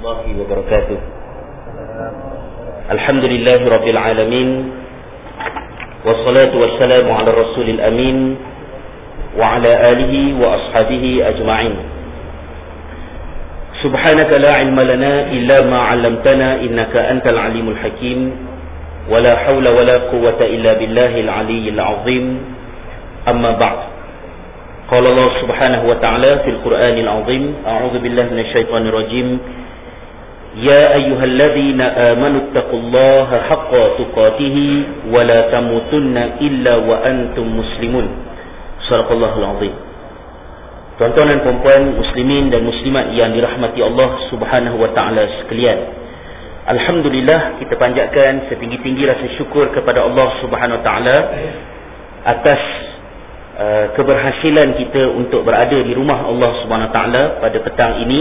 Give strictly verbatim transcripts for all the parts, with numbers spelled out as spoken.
warahmatullahi wabarakatuh. Alhamdulillahi rabbil alamin, wassalatu wassalamu ala rasulil amin wa ala alihi wa ashabihi ajma'in. Subhanaka la ilma lana illa ma 'allamtana innaka antal alimul hakim. Wala hawla wala quwwata illa billahil aliyyil azim. Amma ba'd. Qala Allah subhanahu wa ta'ala fil Qur'anil azim, a'udzu billahi minasyaitonir rajim. Ya ayyuhalladzina amanu taqullaha haqqa tuqatih wa la tamutunna illa wa antum muslimun. Shadaqallahul azim. Tuan-tuan dan puan-puan muslimin dan muslimat yang dirahmati Allah subhanahu wa ta'ala sekalian, alhamdulillah, kita panjatkan setinggi-tinggi rasa syukur kepada Allah subhanahu wa ta'ala atas uh, keberhasilan kita untuk berada di rumah Allah subhanahu wa ta'ala pada petang ini.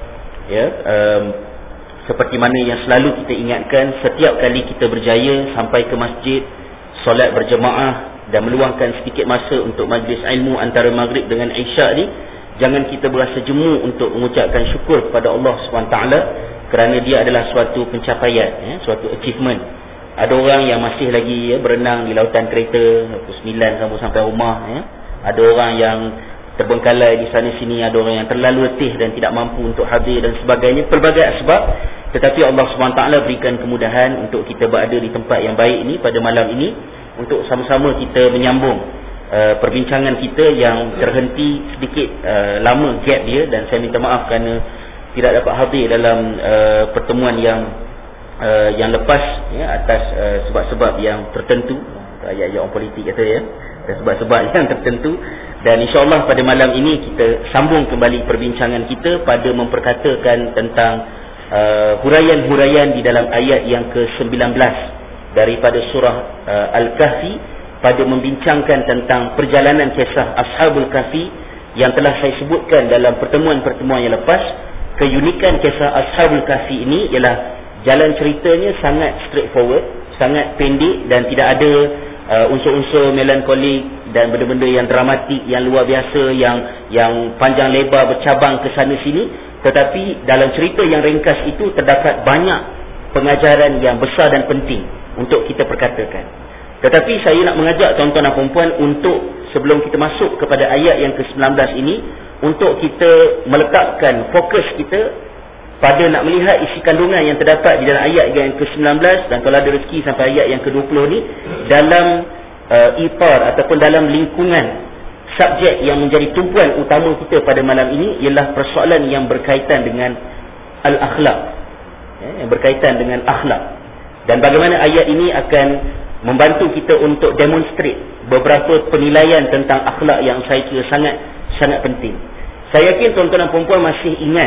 Ya, um, seperti mana yang selalu kita ingatkan, setiap kali kita berjaya sampai ke masjid, solat berjemaah dan meluangkan sedikit masa untuk majlis ilmu antara maghrib dengan isyak ni, jangan kita berasa jemu untuk mengucapkan syukur kepada Allah subhanahu wa taala, kerana dia adalah suatu pencapaian, ya, suatu achievement. Ada orang yang masih lagi ya, berenang di lautan kereta pukul sembilan sampai sampai rumah, ya. Ada orang yang terbengkalai di sana sini, ada orang yang terlalu letih dan tidak mampu untuk hadir dan sebagainya, pelbagai sebab. Tetapi Allah subhanahu wa taala berikan kemudahan untuk kita berada di tempat yang baik ini pada malam ini, untuk sama-sama kita menyambung uh, perbincangan kita yang terhenti sedikit uh, lama gap dia, dan saya minta maaf kerana tidak dapat hadir dalam uh, pertemuan yang uh, yang lepas, ya, atas uh, sebab-sebab yang tertentu, ayat-ayat orang politik kata, ya, dan sebab-sebab yang tertentu. Dan insya-Allah pada malam ini kita sambung kembali perbincangan kita pada memperkatakan tentang uh, huraian-huraian di dalam ayat yang ke sembilan belas daripada surah uh, Al-Kahfi, pada membincangkan tentang perjalanan kisah Ashabul Kahfi yang telah saya sebutkan dalam pertemuan-pertemuan yang lepas. Keunikan kisah Ashabul Kahfi ini ialah jalan ceritanya sangat straightforward, sangat pendek, dan tidak ada uh, unsur-unsur melankolik dan benda-benda yang dramatik, yang luar biasa, yang yang panjang lebar bercabang ke sana sini. Tetapi dalam cerita yang ringkas itu terdapat banyak pengajaran yang besar dan penting untuk kita perkatakan. Tetapi saya nak mengajak tuan-tuan dan puan-puan untuk, sebelum kita masuk kepada ayat yang ke sembilan belas ini, untuk kita meletakkan fokus kita pada nak melihat isi kandungan yang terdapat di dalam ayat yang ke sembilan belas, dan kalau ada rezeki sampai ayat yang ke dua puluh ni, dalam uh, itar ataupun dalam lingkungan subjek yang menjadi tumpuan utama kita pada malam ini, ialah persoalan yang berkaitan dengan al-akhlak, ya, yang berkaitan dengan akhlak. Dan bagaimana ayat ini akan membantu kita untuk demonstrate beberapa penilaian tentang akhlak yang saya kira sangat sangat penting. Saya yakin tuan-tuan dan puan-puan masih ingat,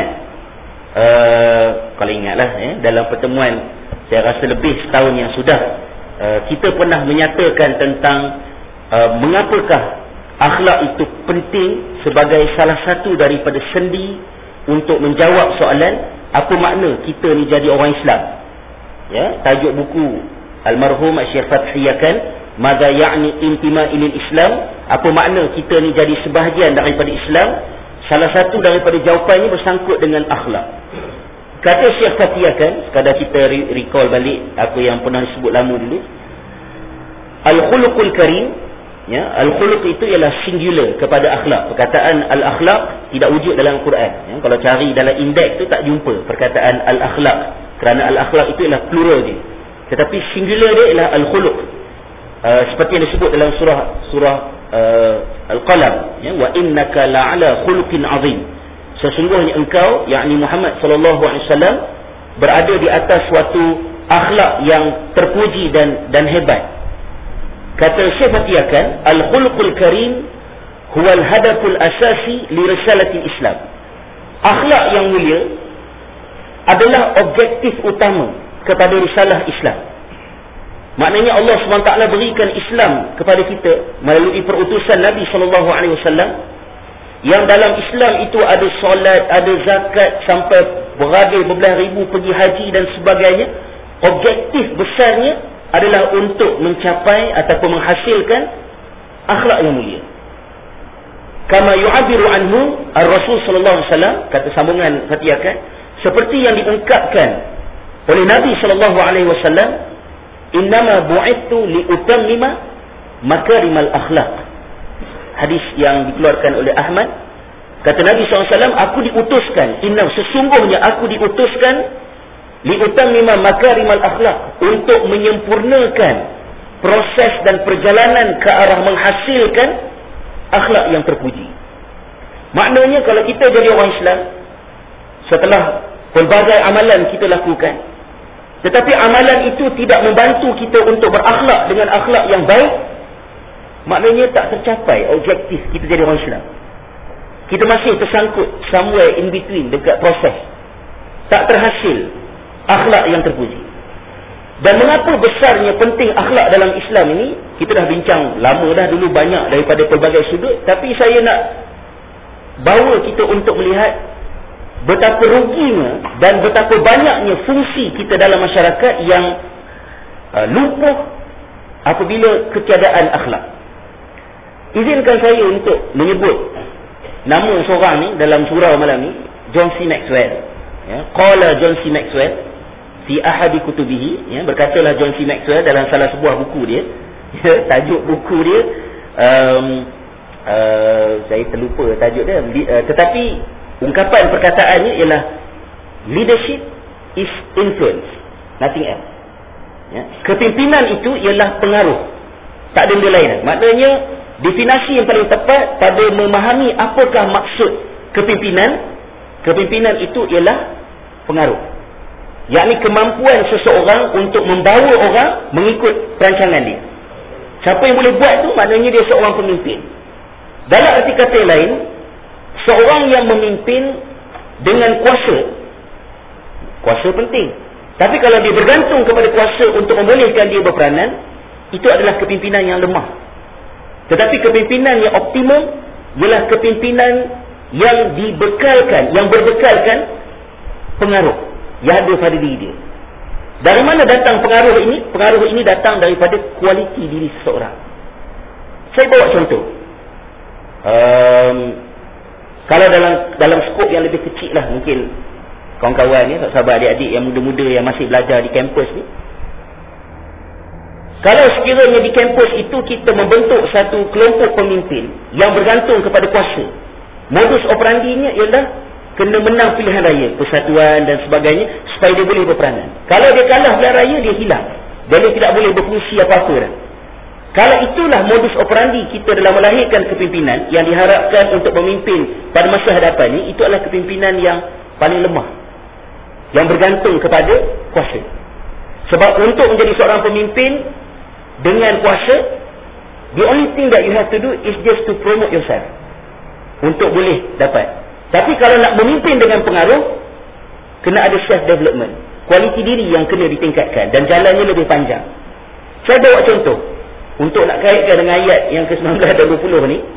uh, kalau ingatlah, ya, dalam pertemuan saya rasa lebih setahun yang sudah, uh, kita pernah menyatakan tentang uh, mengapakah akhlak itu penting sebagai salah satu daripada sendi untuk menjawab soalan apa makna kita ni jadi orang Islam. Ya, tajuk buku almarhum Syekh Fathiyakan, Madza ya'ni intima ilal Islam, apa makna kita ni jadi sebahagian daripada Islam. Salah satu daripada jawapannya bersangkut dengan akhlak. Kata Syekh Fathiyakan, sekadar kita recall balik apa yang pernah disebut lama dulu, al-khuluqul karim, ya, al-khuluq itu ialah singular kepada akhlak. Perkataan al-akhlak tidak wujud dalam Quran, ya. Kalau cari dalam indeks tu tak jumpa perkataan al-akhlak, kerana al-akhlak itu ialah plural dia. Tetapi singular dia ialah al-khuluq. Uh, seperti yang disebut dalam surah surah uh, Al-Qalam, ya, wa innaka la'ala khuluqin azim. Sesungguhnya engkau, yakni Muhammad sallallahu alaihi wasallam, berada di atas suatu akhlak yang terpuji dan dan hebat. Kata Syekh Fathiyakan, al-khuluqul karim huwa al-hadaful asasi li risalatil Islam. Akhlak yang mulia adalah objektif utama kepada risalah Islam. Maknanya Allah subhanahu wa taala berikan Islam kepada kita melalui perutusan Nabi sallallahu alaihi wasallam, yang dalam Islam itu ada solat, ada zakat, sampai berabil berbelas ribu pergi haji dan sebagainya. Objektif besarnya adalah untuk mencapai ataupun menghasilkan akhlak yang mulia. Kama yu'abiru anhu ar-Rasul sallallahu alaihi wasallam, kata sambungan Fathiyakan, seperti yang diungkapkan oleh Nabi sallallahu alaihi wasallam, innama bu'ithu liutammima makarimal akhlaq. Hadis yang dikeluarkan oleh Ahmad, kata Nabi sallallahu alaihi wasallam, aku diutuskan, inna sesungguhnya aku diutuskan liutammima makarimal akhlaq, untuk menyempurnakan proses dan perjalanan ke arah menghasilkan akhlak yang terpuji. Maknanya kalau kita jadi orang Islam, setelah pelbagai amalan kita lakukan, tetapi amalan itu tidak membantu kita untuk berakhlak dengan akhlak yang baik, maknanya tak tercapai objektif kita jadi orang Islam. Kita masih tersangkut somewhere in between, dekat proses, tak terhasil akhlak yang terpuji. Dan mengapa besarnya penting akhlak dalam Islam ini, kita dah bincang lama dah, dulu banyak daripada pelbagai sudut, tapi saya nak bawa kita untuk melihat betapa ruginya dan betapa banyaknya fungsi kita dalam masyarakat yang uh, lumpuh apabila ketiadaan akhlak. Izinkan saya untuk menyebut nama seorang ni dalam surau malam ni, John C. Maxwell. Ya, qala John C. Maxwell fi ahadi kutubihi, ya, berkatalah John C. Maxwell dalam salah sebuah buku dia, ya, tajuk buku dia um, uh, saya terlupa tajuk dia, uh, tetapi ungkapan perkataannya ialah leadership is influence, nothing else. Ya, kepimpinan itu ialah pengaruh, tak ada benda lain. Maknanya definisi yang paling tepat pada memahami apakah maksud kepimpinan, kepimpinan itu ialah pengaruh, yakni kemampuan seseorang untuk membawa orang mengikut perancangan dia. Siapa yang boleh buat tu, maknanya dia seorang pemimpin. Dalam arti kata lain, seorang yang memimpin dengan kuasa, kuasa penting. Tapi kalau dia bergantung kepada kuasa untuk membolehkan dia berperanan, itu adalah kepimpinan yang lemah. Tetapi kepimpinan yang optimum ialah kepimpinan yang dibekalkan, yang berbekalkan pengaruh yang ada pada diri dia. Dari mana datang pengaruh ini? Pengaruh ini datang daripada kualiti diri seseorang. Saya bawa contoh. Um, kalau dalam dalam skop yang lebih kecil lah, mungkin kawan-kawan ni, sahabat adik-adik yang muda-muda yang masih belajar di kampus ni, kalau sekiranya di kampus itu kita membentuk satu kelompok pemimpin yang bergantung kepada kuasa, modus operandinya ialah kena menang pilihan raya, persatuan dan sebagainya, supaya dia boleh berperanan. Kalau dia kalah pilihan raya, dia hilang, dan dia tidak boleh berfungsi apa-apa dah. Kalau itulah modus operandi kita dalam melahirkan kepimpinan yang diharapkan untuk memimpin pada masa hadapan ini, itu adalah kepimpinan yang paling lemah, yang bergantung kepada kuasa. Sebab untuk menjadi seorang pemimpin dengan kuasa, the only thing that you have to do is just to promote yourself, untuk boleh dapat. Tapi kalau nak memimpin dengan pengaruh, kena ada self-development, kualiti diri yang kena ditingkatkan, dan jalannya lebih panjang. Saya bawa contoh untuk nak kaitkan dengan ayat yang ke sembilan belas dan dua puluh ni.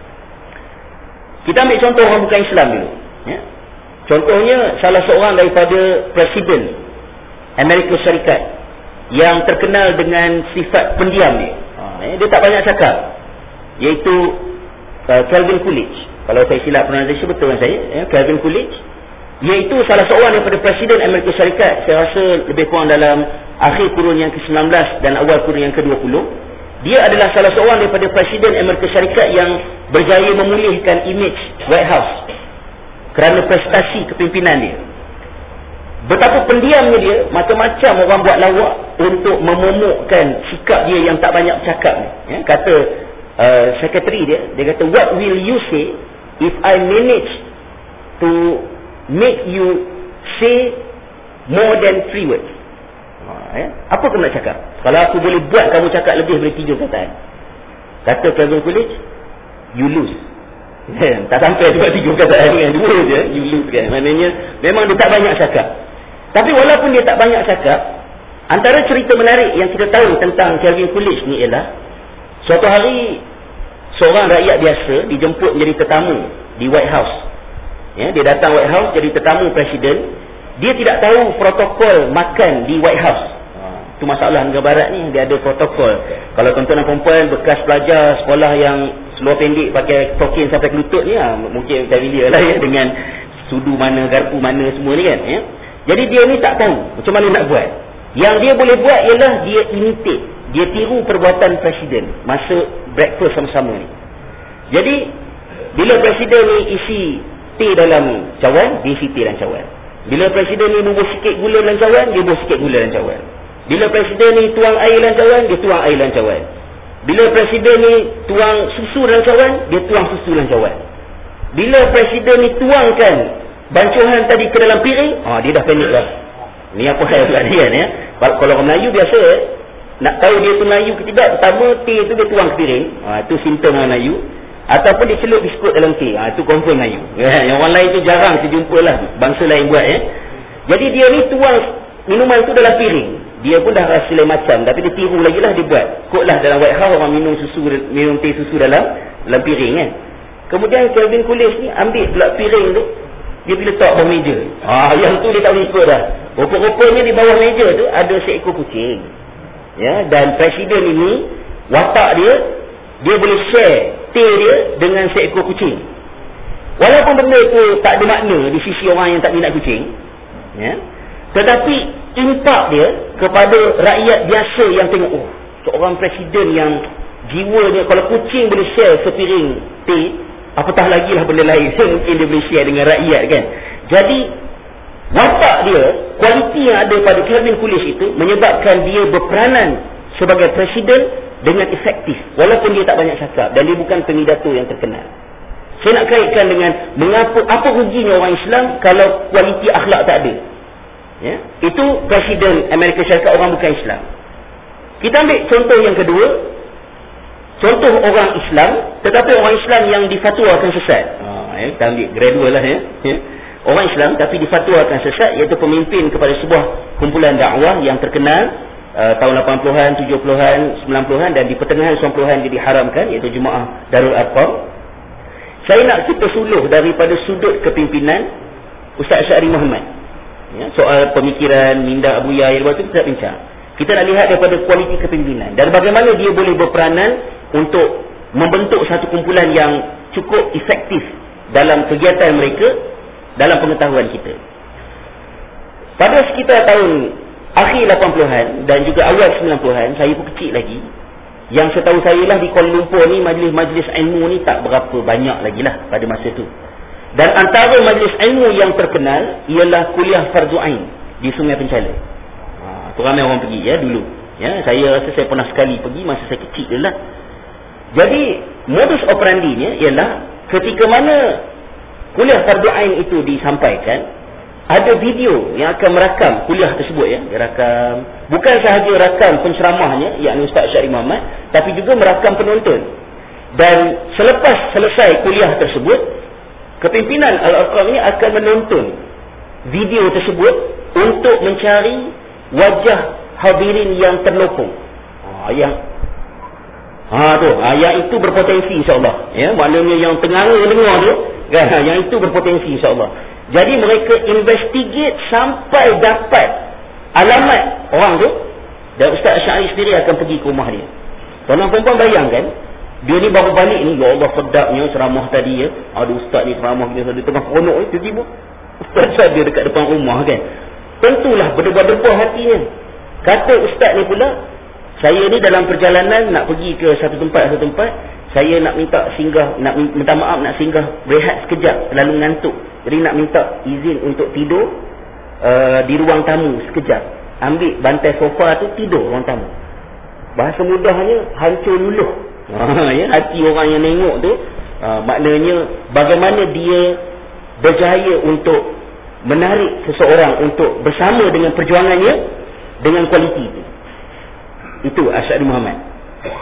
Kita ambil contoh orang bukan Islam dulu, ya. Contohnya salah seorang daripada Presiden Amerika Syarikat yang terkenal dengan sifat pendiam dia, ha, dia tak banyak cakap, iaitu uh, Calvin Coolidge. Kalau saya silap pronunciation betul kan saya, ya, Calvin Coolidge, iaitu salah seorang daripada Presiden Amerika Syarikat, saya rasa lebih kurang dalam akhir kurun yang ke sembilan belas dan awal kurun yang ke dua puluh. Dia adalah salah seorang daripada Presiden Amerika Syarikat yang berjaya memulihkan image White House kerana prestasi kepimpinan dia. Betapa pendiamnya dia, macam-macam orang buat lawak untuk memomokkan sikap dia yang tak banyak bercakap ni. Ya, kata uh, sekretari dia, dia kata, what will you say if I manage to make you say more than three words? Ha, ya? Apa kau nak cakap? Kalau aku boleh buat kamu cakap lebih dari tiga perkataan. Kata Calvin Coolidge, you lose. Tak sampai cuma tiga perkataan dengan dua je, you lose kan. Maknanya memang dia tak banyak cakap. Tapi walaupun dia tak banyak cakap, antara cerita menarik yang kita tahu tentang Calvin Coolidge ni ialah, suatu hari seorang rakyat biasa dijemput menjadi tetamu di White House. Ya, dia datang White House jadi tetamu presiden. Dia tidak tahu protokol makan di White House. Itu ha, masalah negara barat ni, dia ada protokol. Kalau tuan-tuan dan perempuan bekas pelajar sekolah yang seluar pendek pakai token sampai ke lutut ni, ha, mungkin familiar lah ya dengan sudu mana, garpu mana, semua ni kan, ya. Jadi dia ni tak tahu macam mana nak buat. Yang dia boleh buat ialah dia imitate, dia tiru perbuatan presiden masa breakfast sama-sama ni. Jadi bila presiden ni isi teh dalam cawan, dia isi teh dalam cawan. Bila presiden ni bubuh sikit gula dalam cawan, dia bubuh sikit gula dalam cawan. Bila presiden ni tuang air dalam cawan, dia tuang air dalam cawan. Bila presiden ni tuang susu dalam cawan, dia tuang susu dalam cawan. Bila presiden ni tuangkan bancuhan tadi ke dalam piring, ah dia dah panik dah. Ni apa saya buat dia kan, ya. Kalau orang Melayu biasa, nak tahu dia tu Melayu ke tidak, pertama teh tu dia tuang ke piring. Ah itu simptom orang Melayu. Ataupun dia celup biskut dalam teh. Ah itu confirm Melayu. Ya, yang orang lain tu jarang terjumpalah bangsa lain buat, ya. Jadi dia ni tuang minuman tu dalam piring. Dia pun dah rasa lain macam, tapi dia tiru lagi lah, dia buat. Kotlah dalam White House orang minum susu, minum teh susu dalam dalam piring kan. Kemudian Calvin Coolidge ni ambil pula piring tu, dia pergi letak bawah meja. Ah, yang tu dia tak boleh ikut dah. Rupa-rupanya di bawah meja tu ada seekor kucing. Ya, dan presiden ini watak dia, dia boleh share teh dia dengan seekor kucing. Walaupun benda tu tak ada makna di sisi orang yang tak minat kucing, ya. Tetapi impak dia kepada rakyat biasa yang tengok, oh, seorang presiden yang jiwanya, kalau kucing boleh share sepiring teh, apatah lagi lah benda lain yang mungkin dia boleh share dengan rakyat kan. Jadi watak dia, kualiti yang ada pada Calvin Coolidge itu menyebabkan dia berperanan sebagai presiden dengan efektif, walaupun dia tak banyak cakap dan dia bukan pengidato yang terkenal. Saya nak kaitkan dengan mengapa, apa ruginya orang Islam kalau kualiti akhlak tak ada, ya? Itu presiden Amerika Syarikat orang bukan Islam. Kita ambil contoh yang kedua, contoh orang Islam tetapi orang Islam yang difatwakan sesat. Ha, ya, kita ambil gradual lah, ya. Ya. Orang Islam tapi difatwakan sesat, iaitu pemimpin kepada sebuah kumpulan dakwah yang terkenal uh, tahun lapan puluhan, tujuh puluhan, sembilan puluhan, dan di pertengahan sembilan puluhan dia diharamkan, iaitu Jemaah Darul Arqam. Saya nak kita suluh daripada sudut kepimpinan Ustaz Asy'ari Muhammad, ya, soal pemikiran minda Abu Yahya waktu kita bincang. Kita nak lihat daripada kualiti kepimpinan dan bagaimana dia boleh berperanan untuk membentuk satu kumpulan yang cukup efektif dalam kegiatan mereka, dalam pengetahuan kita. Pada sekitar tahun akhir lapan puluhan dan juga awal sembilan puluhan, saya pun kecil lagi. Yang setahu saya lah di Kuala Lumpur ni, majlis-majlis ilmu ni tak berapa banyak lagi lah pada masa tu. Dan antara majlis ilmu yang terkenal ialah kuliah Fardhu Ain di Sungai Penchala. Ha, tu ramai orang pergi, ya, dulu. Ya, saya rasa saya pernah sekali pergi masa saya kecil je lah. Jadi modus operandinya ialah ketika mana kuliah Fardhu Ain itu disampaikan, ada video yang akan merakam kuliah tersebut, ya. Dia rakam, bukan sahaja rakam penceramahnya, yakni Ustaz Asy'ari Muhammad, tapi juga merakam penonton. Dan selepas selesai kuliah tersebut, kepimpinan Al-Arqam ini akan menonton video tersebut untuk mencari wajah hadirin yang terlopong. Ha, yang ha tu, ha, yang itu berpotensi insya-Allah, ya, maknanya yang tengara dengar tu, kan, yang itu berpotensi insya-Allah. Jadi mereka investigate sampai dapat alamat orang tu, dan Ustaz Asy'ari sendiri akan pergi ke rumah dia. Tuan-tuan perempuan bayangkan, dia ni baru balik ni, ya Allah sedapnya ceramah tadi, ya. Ada ustaz ni ceramah dia tengah seronok ni, tiba-tiba ustaz dia dekat depan rumah kan. Tentulah berdebar-debar hatinya. Kata ustaz ni pula, saya ni dalam perjalanan nak pergi ke satu tempat satu tempat, saya nak minta singgah, nak minta maaf, nak singgah berehat sekejap, terlalu ngantuk. Jadi nak minta izin untuk tidur uh, di ruang tamu sekejap. Ambil bantai sofa tu, tidur ruang tamu. Bahasa mudahnya hancur luluh. Ha, ya, hati orang yang tengok tu, uh, maknanya bagaimana dia berjaya untuk menarik seseorang untuk bersama dengan perjuangannya dengan kualiti itu. Itu Asy'ari Muhammad.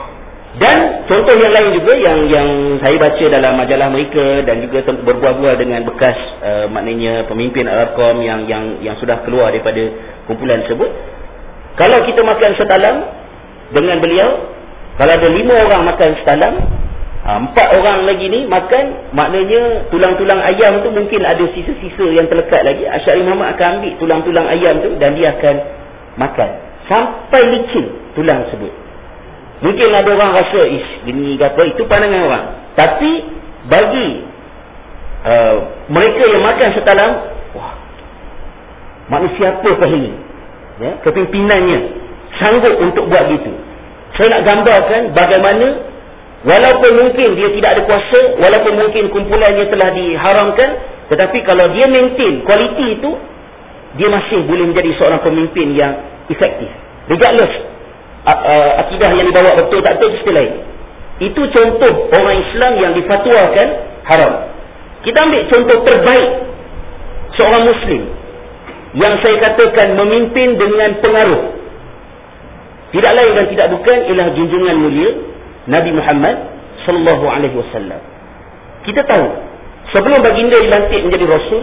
Dan contoh yang lain juga yang yang saya baca dalam majalah mereka dan juga berbual-bual dengan bekas uh, maknanya pemimpin Al-Arqam yang yang yang sudah keluar daripada kumpulan tersebut. Kalau kita makan setalam dengan beliau, kalau ada lima orang makan setalam, empat orang lagi ni makan, maknanya tulang-tulang ayam tu mungkin ada sisa-sisa yang terlekat lagi. Asy'ari Muhammad akan ambil tulang-tulang ayam tu dan dia akan makan sampai licin tulang tersebut. Mungkin ada orang rasa, ish, gini ke apa, itu pandangan orang. Tapi bagi uh, mereka yang makan setalam, wah, manusia apakah ini, ya, kepimpinannya sanggup untuk buat gitu. Saya nak gambarkan bagaimana walaupun mungkin dia tidak ada kuasa, walaupun mungkin kumpulannya telah diharamkan, tetapi kalau dia maintain kualiti itu, dia masih boleh menjadi seorang pemimpin yang efektif. Regardless uh, uh, akidah yang dibawa betul tak betul, itu lain. Itu contoh orang Islam yang difatwakan haram. Kita ambil contoh terbaik seorang Muslim yang saya katakan memimpin dengan pengaruh. Tidak lain dan tidak bukan ialah junjungan mulia Nabi Muhammad sallallahu alaihi wasallam. Kita tahu sebelum baginda dilantik menjadi rasul,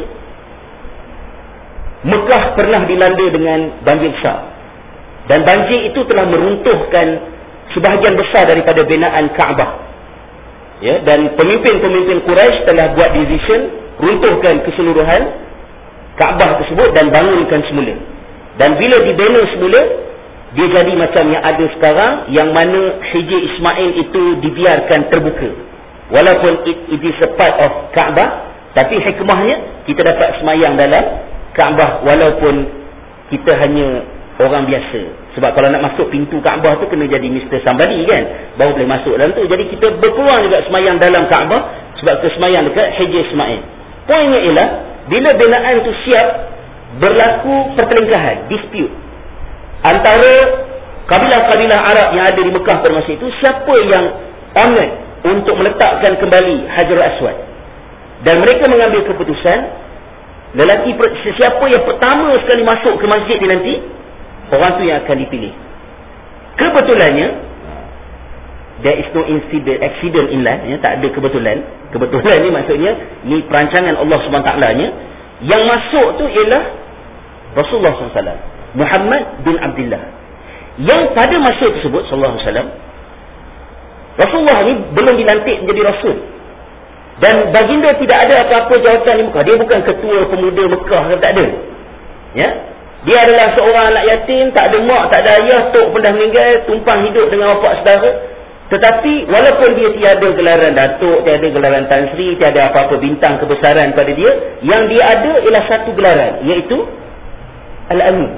Mekah pernah dilanda dengan banjir besar. Dan banjir itu telah meruntuhkan sebahagian besar daripada binaan Kaabah. Ya, dan pemimpin-pemimpin Quraisy telah buat decision runtuhkan keseluruhan Kaabah tersebut dan bangunkan semula. Dan bila dibina semula, dia jadi macam yang ada sekarang, yang mana hijir Ismail itu dibiarkan terbuka. Walaupun it, it is a part of Kaabah, tapi hikmahnya kita dapat semayang dalam Kaabah walaupun kita hanya orang biasa. Sebab kalau nak masuk pintu Kaabah tu kena jadi mister Somebody kan, baru boleh masuk dalam tu. Jadi kita berpeluang juga semayang dalam Kaabah sebab kita semayang dekat hijir Ismail. Poinnya ialah bila binaan tu siap, berlaku pertelingkahan, dispute antara kabilah-kabilah Arab yang ada di Mekah pada masa itu, siapa yang honoured untuk meletakkan kembali Hajarul Aswad. Dan mereka mengambil keputusan, lelaki siapa yang pertama sekali masuk ke masjid ni nanti, orang tu yang akan dipilih. Kebetulannya, there is no incident, accident in life, ya, tak ada kebetulan. Kebetulan ni maksudnya ni perancangan Allah subhanahu wa taala nya. Yang masuk tu ialah Rasulullah sallallahu alaihi wasallam, Muhammad bin Abdullah. Yang pada masa tersebut sallallahu alaihi wasallam, Rasulullah ni belum dilantik menjadi rasul. Dan baginda tidak ada apa-apa jawatan di Mekah. Dia bukan ketua pemuda Mekah, tak ada. Ya? Dia adalah seorang anak yatim, tak ada mak, tak ada ayah, tok pun dah meninggal, tumpang hidup dengan bapa saudara. Tetapi walaupun dia tiada gelaran datuk, tiada gelaran Tan Sri, tiada apa-apa bintang kebesaran pada dia, yang dia ada ialah satu gelaran, iaitu Al-Amin.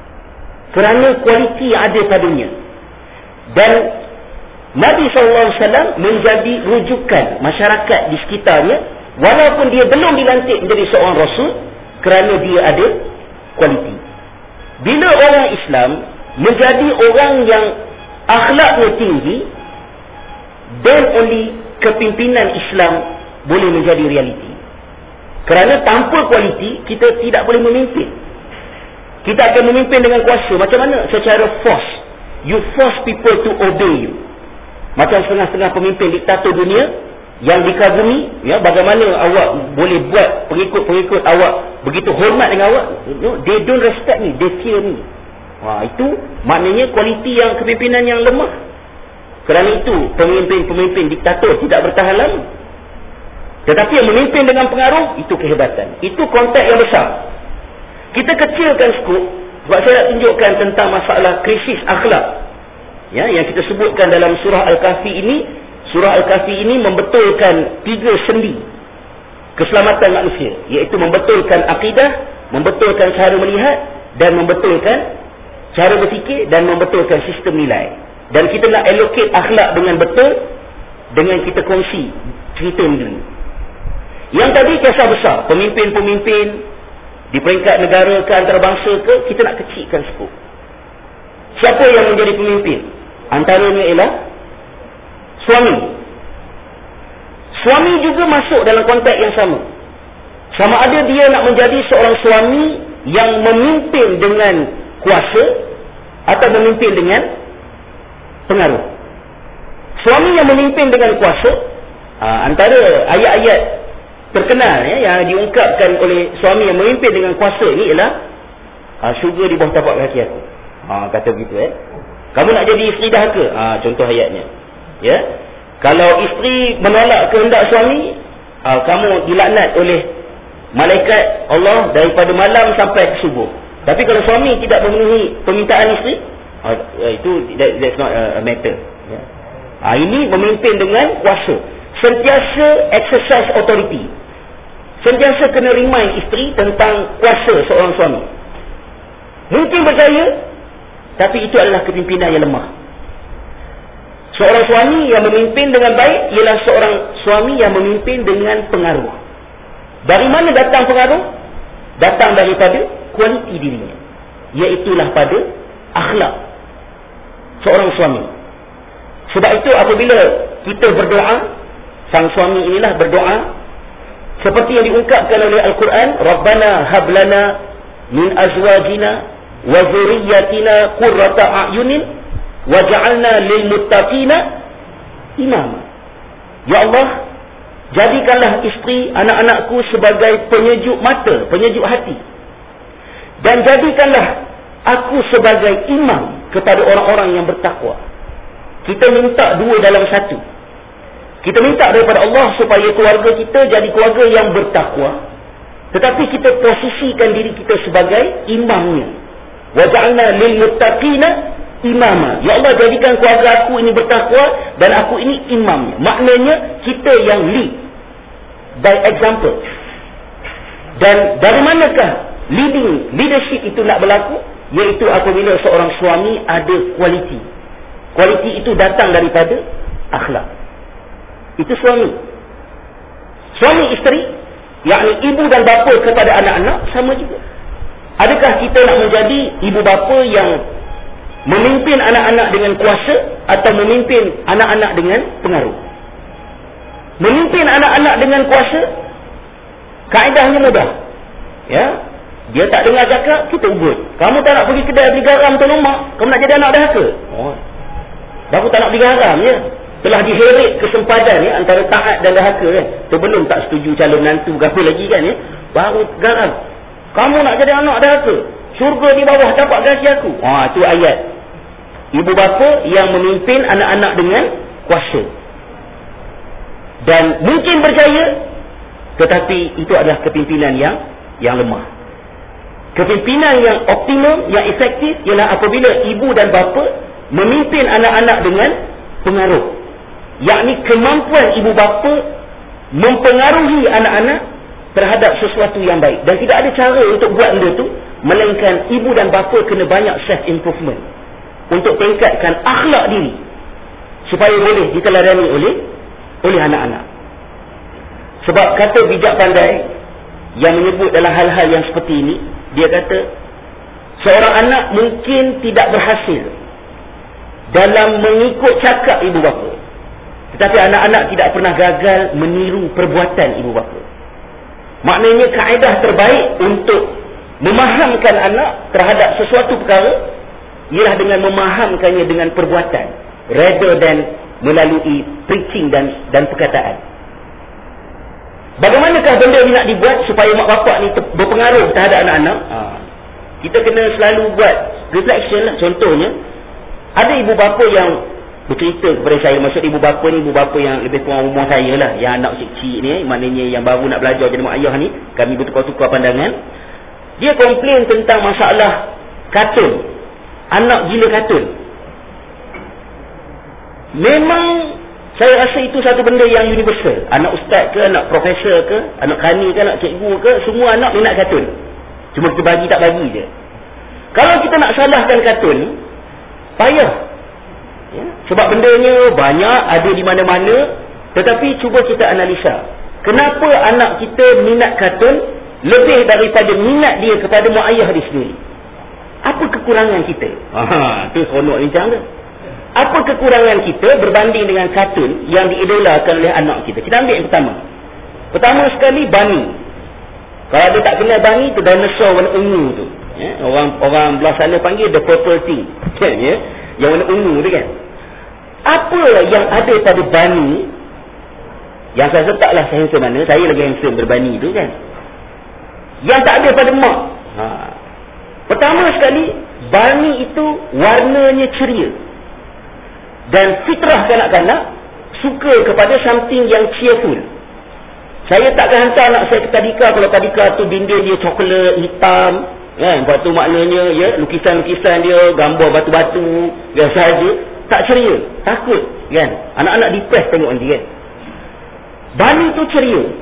Kerana kualiti yang ada padanya. Dan Nabi sallallahu alaihi wasallam menjadi rujukan masyarakat di sekitarnya, walaupun dia belum dilantik menjadi seorang rasul, kerana dia ada kualiti. Bila orang Islam menjadi orang yang akhlaknya tinggi, then only kepimpinan Islam boleh menjadi realiti. Kerana tanpa kualiti, kita tidak boleh memimpin. Kita akan memimpin dengan kuasa. Macam mana? Secara force. You force people to obey you. Macam setengah-setengah pemimpin diktator dunia yang dikagumi, ya, bagaimana awak boleh buat pengikut-pengikut awak begitu hormat dengan awak. No, they don't respect me, they fear me. Wah, itu maknanya kualiti yang kepimpinan yang lemah. Kerana itu pemimpin-pemimpin diktator tidak bertahan lama. Tetapi yang memimpin dengan pengaruh, itu kehebatan. Itu konteks yang besar. Kita kecilkan skop sebab saya nak tunjukkan tentang masalah krisis akhlak, ya, yang kita sebutkan dalam surah Al-Kahfi ini. Surah Al-Kahfi ini membetulkan tiga sendi keselamatan manusia, iaitu membetulkan akidah, membetulkan cara melihat, dan membetulkan cara berfikir, dan membetulkan sistem nilai. Dan kita nak allocate akhlak dengan betul dengan kita kongsi cerita ni dulu. Yang tadi kisah besar, pemimpin-pemimpin di peringkat negara ke antarabangsa ke, kita nak kecilkan skop. Siapa yang menjadi pemimpin? Antaranya ialah suami. Suami juga masuk dalam konteks yang sama. Sama ada dia nak menjadi seorang suami yang memimpin dengan kuasa atau memimpin dengan pengaruh. Suami yang memimpin dengan kuasa, antara ayat-ayat terkenal, ya, yang diungkapkan oleh suami yang memimpin dengan kuasa ini ialah syurga di bawah tapak kaki aku. Ha, kata begitu, eh. Kamu nak jadi isteri dah ke? Ha, contoh ayatnya. Ya. Kalau isteri menolak kehendak suami, ha, kamu dilaknat oleh malaikat Allah daripada malam sampai ke subuh. Tapi kalau suami tidak memenuhi permintaan isteri, ha, itu that, that's not a, a matter. Ya. Ha, ini memimpin dengan kuasa. Sentiasa exercise authority. sentiasa kena remind isteri tentang kuasa seorang suami. Mungkin berjaya, tapi itu adalah kepimpinan yang lemah. Seorang suami yang memimpin dengan baik ialah seorang suami yang memimpin dengan pengaruh. Dari mana datang pengaruh? Datang daripada kualiti dirinya, iaitulah pada akhlak seorang suami. Sebab itu apabila kita berdoa, sang suami inilah berdoa seperti yang diungkapkan oleh Al-Quran, Rabbana hablana min azwajina wa zurriyyatina qurrata a'yunin waj'alna lil muttaqina imama. Ya Allah, jadikanlah isteri anak-anakku sebagai penyejuk mata, penyejuk hati, dan jadikanlah aku sebagai imam kepada orang-orang yang bertakwa. Kita minta dua dalam satu. Kita minta daripada Allah supaya keluarga kita jadi keluarga yang bertakwa, tetapi kita posisikan diri kita sebagai imamnya. Waja'alna lil muttaqina imama. Ya Allah, jadikan keluarga aku ini bertakwa dan aku ini imamnya. Maknanya kita yang lead by example. Dan dari manakah leading, leadership itu nak berlaku? Iaitu apabila seorang suami ada kualiti. Kualiti itu datang daripada akhlak. Itu suami. Suami isteri, yakni ibu dan bapa kepada anak-anak, sama juga. Adakah kita nak menjadi ibu bapa yang memimpin anak-anak dengan kuasa atau memimpin anak-anak dengan pengaruh? Memimpin anak-anak dengan kuasa, kaedahnya mudah. Ya, dia tak dengar cakap, kita ubut. Kamu tak nak pergi kedai beli garam, tolong mak. Kamu nak jadi anak dahaka. Oh, baru tak nak beli garam je. Telah diheret kesempadan ya, antara taat dan dahaka kan. Sebelum tak setuju calon menantu ke apa lagi kan ya, baru garam. Kamu nak jadi anak dahaka, syurga di bawah tapak kaki aku. Wah, tu ayat. Ibu bapa yang memimpin anak-anak dengan kuasa. Dan mungkin berjaya, tetapi itu adalah kepimpinan yang yang lemah. Kepimpinan yang optimum, yang efektif ialah apabila ibu dan bapa memimpin anak-anak dengan pengaruh. Yakni kemampuan ibu bapa mempengaruhi anak-anak terhadap sesuatu yang baik. Dan tidak ada cara untuk buat benda tu, melainkan ibu dan bapa kena banyak self-improvement untuk tingkatkan akhlak diri supaya boleh diteladani oleh oleh anak-anak. Sebab kata bijak pandai yang menyebut dalam hal-hal yang seperti ini, dia kata seorang anak mungkin tidak berhasil dalam mengikut cakap ibu bapa, tetapi anak-anak tidak pernah gagal meniru perbuatan ibu bapa. Maknanya kaedah terbaik untuk memahamkan anak terhadap sesuatu perkara ialah dengan memahamkannya dengan perbuatan rather than melalui preaching dan dan perkataan. Bagaimanakah benda ni nak dibuat supaya mak bapak ni berpengaruh terhadap anak-anak? Ha. Kita kena selalu buat reflection lah. Contohnya, ada ibu bapa yang bercerita kepada saya. Maksud ibu bapa ni, ibu bapa yang lebih kurang umur saya lah, yang anak kecil ni, maknanya yang baru nak belajar jadi mak ayah ni. Kami bertukar-tukar pandangan. Dia komplain tentang masalah kartun, anak gila kartun. Memang saya rasa itu satu benda yang universal. Anak ustaz ke, anak profesor ke, anak kani ke, anak cikgu ke, semua anak minat kartun. Cuma kita bagi tak bagi je. Kalau kita nak salahkan kartun, payah. Ya? Sebab bendanya banyak, ada di mana-mana. Tetapi cuba kita analisa, kenapa anak kita minat kartun lebih daripada minat dia kepada mak ayah dia sendiri? Apa kekurangan kita? Haa, tu seronok bincang tu. Apa kekurangan kita berbanding dengan kartun yang diidolakan oleh anak kita? Kita ambil yang pertama. Pertama sekali, Bunny. Kalau dia tak kenal Bunny, tu dinosaur warna ungu tu. Ya? Orang orang belah sana panggil the purple thing. Kan, ya? Yang warna ungu tu kan. Apa yang ada pada Bunny yang saya rasa taklah saya handsome mana. Saya lagi handsome berbani tu kan. Yang tak ada pada mak. Ha. Pertama sekali, Bunny itu warnanya ceria. Dan fitrah kanak-kanak suka kepada something yang cheerful. Saya takkan hantar anak saya ke tadika kalau tadika tu benda dia coklat, hitam, kan? Lepas tu maknanya ya, lukisan-lukisan dia, gambar batu-batu, biasa saja, tak ceria, takut kan? Anak-anak depressed tengok nanti kan. Bunny tu ceria.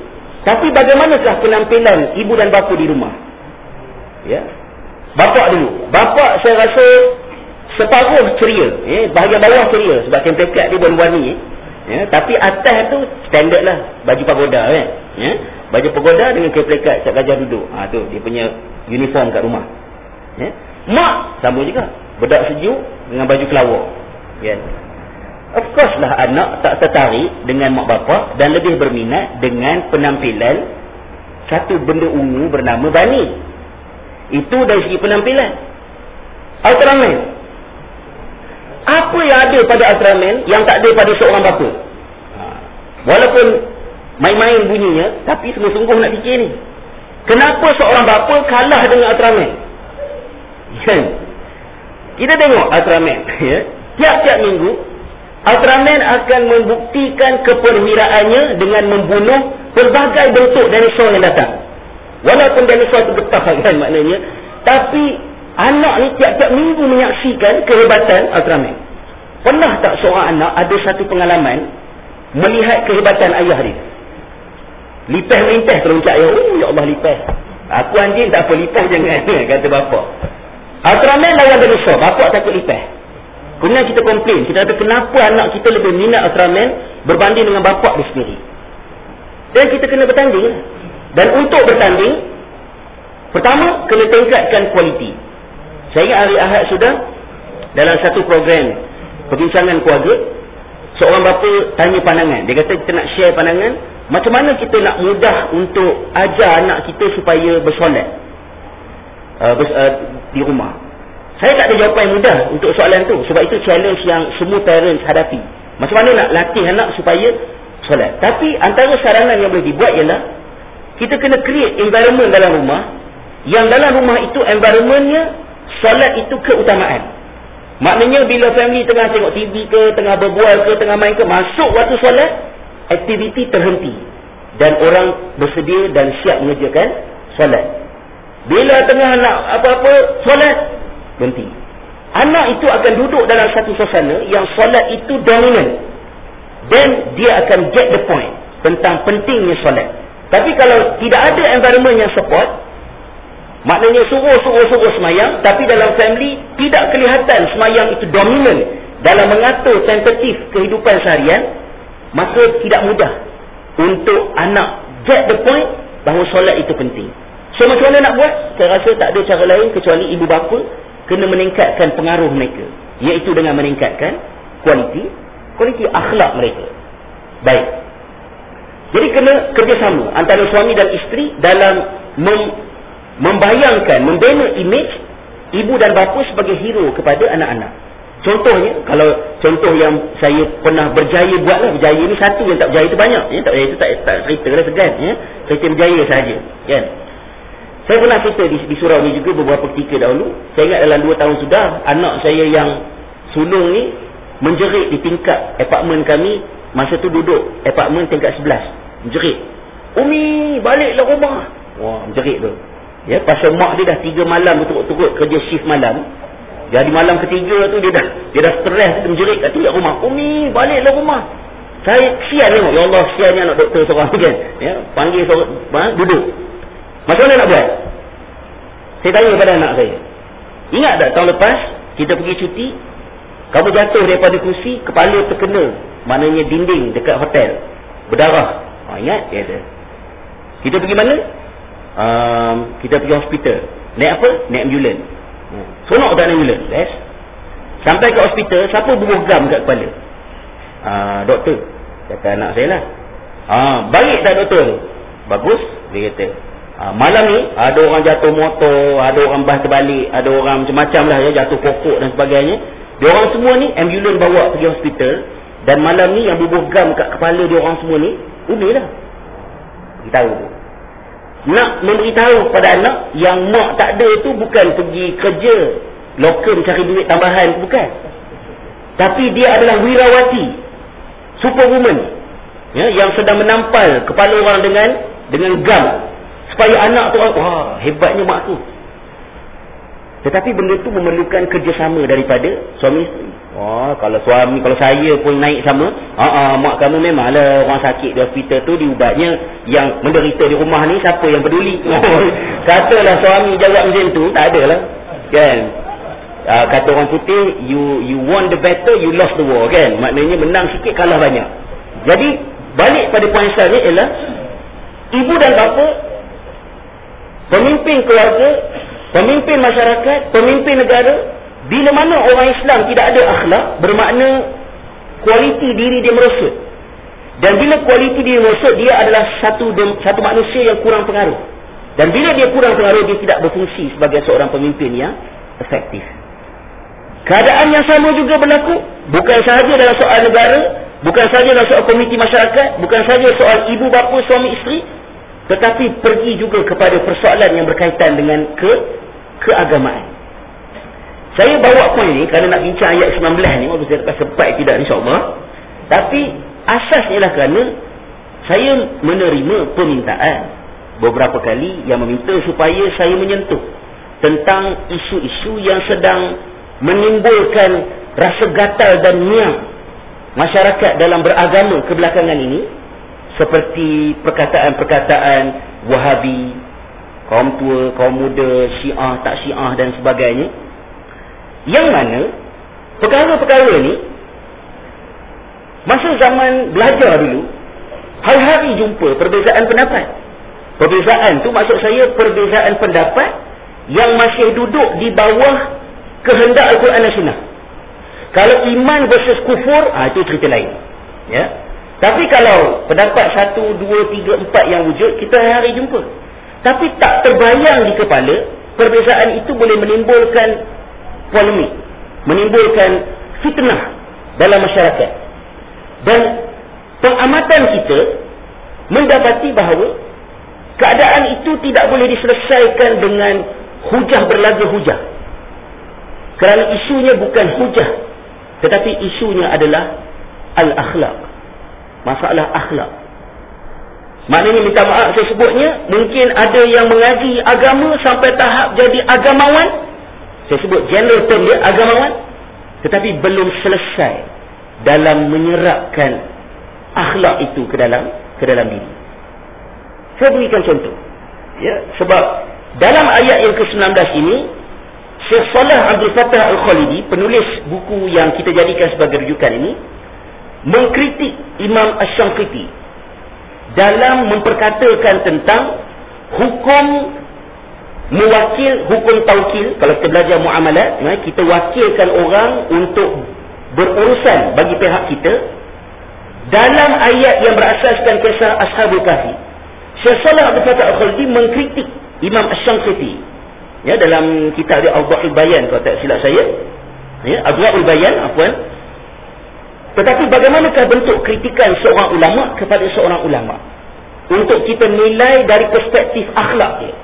Tapi bagaimanakah penampilan ibu dan bapa di rumah? Ya. Bapa dulu. Bapa saya rasa separuh ceria, eh, bahagian bawah ceria sebab tempekat dia berwarna-warni, eh. Ya, tapi atas tu standard lah, baju pagoda kan, ya. Baju pagoda dengan keplekat Cak Gajah duduk. Ha tu dia punya uniform kat rumah. Ya. Mak sama juga, bedak sejuk dengan baju kelawar. Ya. Of course lah anak tak tertarik dengan mak bapak dan lebih berminat dengan penampilan satu benda ungu bernama Bani. Itu dari segi penampilan. Ultraman. Apa yang ada pada Ultraman yang tak ada pada seorang bapa? Ha. Walaupun main-main bunyinya, tapi sungguh-sungguh nak fikir ni. Kenapa seorang bapa kalah dengan Ultraman? Kita tengok Ultraman. Ya. Tiap-tiap minggu Ultraman akan membuktikan keperwiraannya dengan membunuh pelbagai bentuk dinosaur yang datang. Walaupun dinosaur itu getah kan maknanya, tapi anak ni tiap-tiap minggu menyaksikan kehebatan Ultraman. Pernah tak seorang anak ada satu pengalaman melihat kehebatan ayah dia? Lipas melintah teruncak ayah. Oh ya Allah, lipas. Aku anjing tak apa, lipas jangan, kata bapa. Ultraman lawan dinosaur, bapa takut lipas. Kemudian kita komplain, kita kata kenapa anak kita lebih minat Ultraman berbanding dengan bapak dia sendiri. Dan kita kena bertanding. Dan untuk bertanding, pertama kena tingkatkan kualiti. Saya ingat hari Ahad sudah dalam satu program perbincangan keluarga, seorang bapa tanya pandangan. Dia kata kita nak share pandangan, macam mana kita nak mudah untuk ajar anak kita supaya bersolat uh, bers, uh, di rumah. Saya tak ada jawapan yang mudah untuk soalan tu, sebab itu challenge yang semua parents hadapi. Macam mana nak latih anak supaya solat. Tapi antara saranan yang boleh dibuat ialah kita kena create environment dalam rumah, yang dalam rumah itu environmentnya solat itu keutamaan. Maknanya bila family tengah tengok T V ke, tengah berbual ke, tengah main ke, masuk waktu solat, aktiviti terhenti dan orang bersedia dan siap mengerjakan solat. Bila tengah nak apa-apa solat, berhenti. Anak itu akan duduk dalam satu suasana yang solat itu dominan, dan dia akan get the point tentang pentingnya solat. Tapi kalau tidak ada environment yang support, maknanya suruh-suruh-suruh semayang, tapi dalam family tidak kelihatan semayang itu dominan dalam mengatur tentatif kehidupan seharian, maka tidak mudah untuk anak get the point bahawa solat itu penting. So macam mana nak buat? Saya rasa tak ada cara lain kecuali ibu bapa kena meningkatkan pengaruh mereka, iaitu dengan meningkatkan kualiti kualiti akhlak mereka. Baik. Jadi kena kerjasama antara suami dan isteri dalam mem- membayangkan, membina image ibu dan bapa sebagai hero kepada anak-anak. Contohnya, kalau contoh yang saya pernah berjaya buatlah, berjaya ni satu, yang tak berjaya itu banyak. Ya, tak berjaya itu tak, tak cerita lah segan. Ya. Cerita berjaya sahaja. Kan? Saya pernah cerita di, di surau ni juga beberapa ketika dahulu. Saya ingat dalam dua tahun sudah, anak saya yang sulung ni menjerit di tingkap apartmen kami. Masa tu duduk apartmen tingkat sebelas. Menjerit, "Umi, baliklah rumah." Wah, menjerit tu. Ya, pasal mak dia dah tiga malam berturut-turut kerja shift malam. Jadi malam ketiga tu dia dah dia dah stres, dia menjerit kat tingkat rumah, "Umi, baliklah rumah." Saya sian tengok, ya Allah, sian ni anak doktor seorang kan. Ya, panggil seorang, ha, duduk. Macam mana nak buat? Saya tanya pada anak saya, "Ingat tak tahun lepas kita pergi cuti, kamu jatuh daripada kursi, kepala terkena, maknanya dinding dekat hotel, berdarah." Ha, ingat? Dia kata. "Kita pergi mana?" Um, "Kita pergi hospital." "Naik apa?" "Naik ambulans." Hmm. "Sonok tak naik ambulans?" "Yes." Sampai ke hospital, siapa bubuh gam kat kepala? Uh, "Doktor." Kata anak saya lah. uh, "Baik tak doktor?" "Bagus." Dia kata. uh, "Malam ni ada orang jatuh motor, ada orang bas terbalik, ada orang macam-macam lah ya, jatuh pokok dan sebagainya. Dia orang semua ni ambulans bawa pergi hospital. Dan malam ni yang bubuh gam kat kepala dia orang semua ni Umi lah." Beritahu tu. Nak memberitahu pada anak yang mak tak ada tu bukan pergi kerja lokum cari duit tambahan, bukan. Tapi dia adalah wirawati, superwoman, ya, yang sedang menampal kepala orang dengan dengan gam, supaya anak tu, wah, hebatnya mak tu. Tetapi benda tu memerlukan kerjasama daripada suami isteri. Oh, kalau suami, kalau saya pun naik sama, ah, ah, mak kamu memanglah orang sakit di hospital tu diubatnya, yang menderita di rumah ni siapa yang peduli? Katalah suami jawab macam tu, tak adalah. Kan? Ah, kata orang putih, you you won the battle, you lost the war, kan? Maknanya menang sikit, kalah banyak. Jadi, balik pada poin saya ialah ibu dan bapa, pemimpin keluarga, pemimpin masyarakat, pemimpin negara. Bila mana orang Islam tidak ada akhlak, bermakna kualiti diri dia merosot. Dan bila kualiti diri merosot, dia adalah satu satu manusia yang kurang pengaruh. Dan bila dia kurang pengaruh, dia tidak berfungsi sebagai seorang pemimpin yang efektif. Keadaan yang sama juga berlaku, bukan sahaja dalam soal negara, bukan sahaja dalam soal komiti masyarakat, bukan sahaja soal ibu bapa, suami isteri, tetapi pergi juga kepada persoalan yang berkaitan dengan ke keagamaan. Saya bawa poin ni kerana nak bincang ayat sembilan belas ni, walaupun saya tak sempat tidak insya-Allah. Tapi asasnya ialah kerana saya menerima permintaan beberapa kali yang meminta supaya saya menyentuh tentang isu-isu yang sedang menimbulkan rasa gatal dan niam masyarakat dalam beragama kebelakangan ini, seperti perkataan-perkataan Wahabi, kaum tua, kaum muda, Syiah, tak Syiah dan sebagainya. Yang mana perkara-perkara ni masa zaman belajar dulu, hari-hari jumpa perbezaan pendapat. Perbezaan tu maksud saya perbezaan pendapat yang masih duduk di bawah kehendak Al-Quran dan Sunnah. Kalau iman versus kufur, ah, itu cerita lain. Ya. Tapi kalau pendapat satu, dua, tiga, empat yang wujud, kita hari-hari jumpa. Tapi tak terbayang di kepala perbezaan itu boleh menimbulkan polemik, menimbulkan fitnah dalam masyarakat. Dan pengamatan kita mendapati bahawa keadaan itu tidak boleh diselesaikan dengan hujah berlaga hujah. Kerana isunya bukan hujah, tetapi isunya adalah al-akhlaq. Masalah akhlak. Maknanya, minta maaf saya sebutnya, mungkin ada yang mengaji agama sampai tahap jadi agamawan. Saya sebut general term dia agamawan, tetapi belum selesai dalam menyerapkan akhlak itu ke dalam ke dalam diri. Saya berikan contoh. Ya, sebab dalam ayat yang ke sembilan belas ini, Syekh Salah Abdul Fattah Al-Khalidi, penulis buku yang kita jadikan sebagai rujukan ini, mengkritik Imam Asy-Syangqiti dalam memperkatakan tentang hukum mewakil, hukum tawkil. Kalau kita belajar muamalat, kita wakilkan orang untuk berurusan bagi pihak kita. Dalam ayat yang berasaskan kisah Ashabul Kahfi, Syekh Salah Abdul Fattah Al-Khalidi mengkritik Imam Asy-Syangqiti, ya, dalam kitab dia Adwa'ul Bayan, kalau tak silap saya, ya, Adwa'ul Bayan, afwan. Tetapi bagaimanakah bentuk kritikan seorang ulama kepada seorang ulama untuk kita nilai dari perspektif akhlak dia?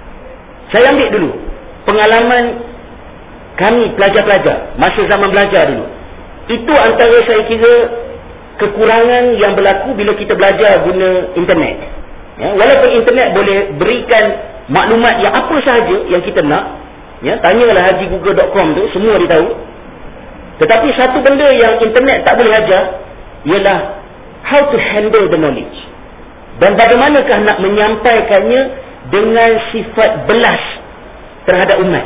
Saya ambil dulu pengalaman kami pelajar-pelajar masa zaman belajar dulu. Itu antara saya kira kekurangan yang berlaku bila kita belajar guna internet. Ya, walaupun internet boleh berikan maklumat yang apa sahaja yang kita nak, ya, tanyalah haji google dot com tu, semua dia tahu. Tetapi satu benda yang internet tak boleh ajar ialah how to handle the knowledge, dan bagaimanakah nak menyampaikannya dengan sifat belas terhadap umat.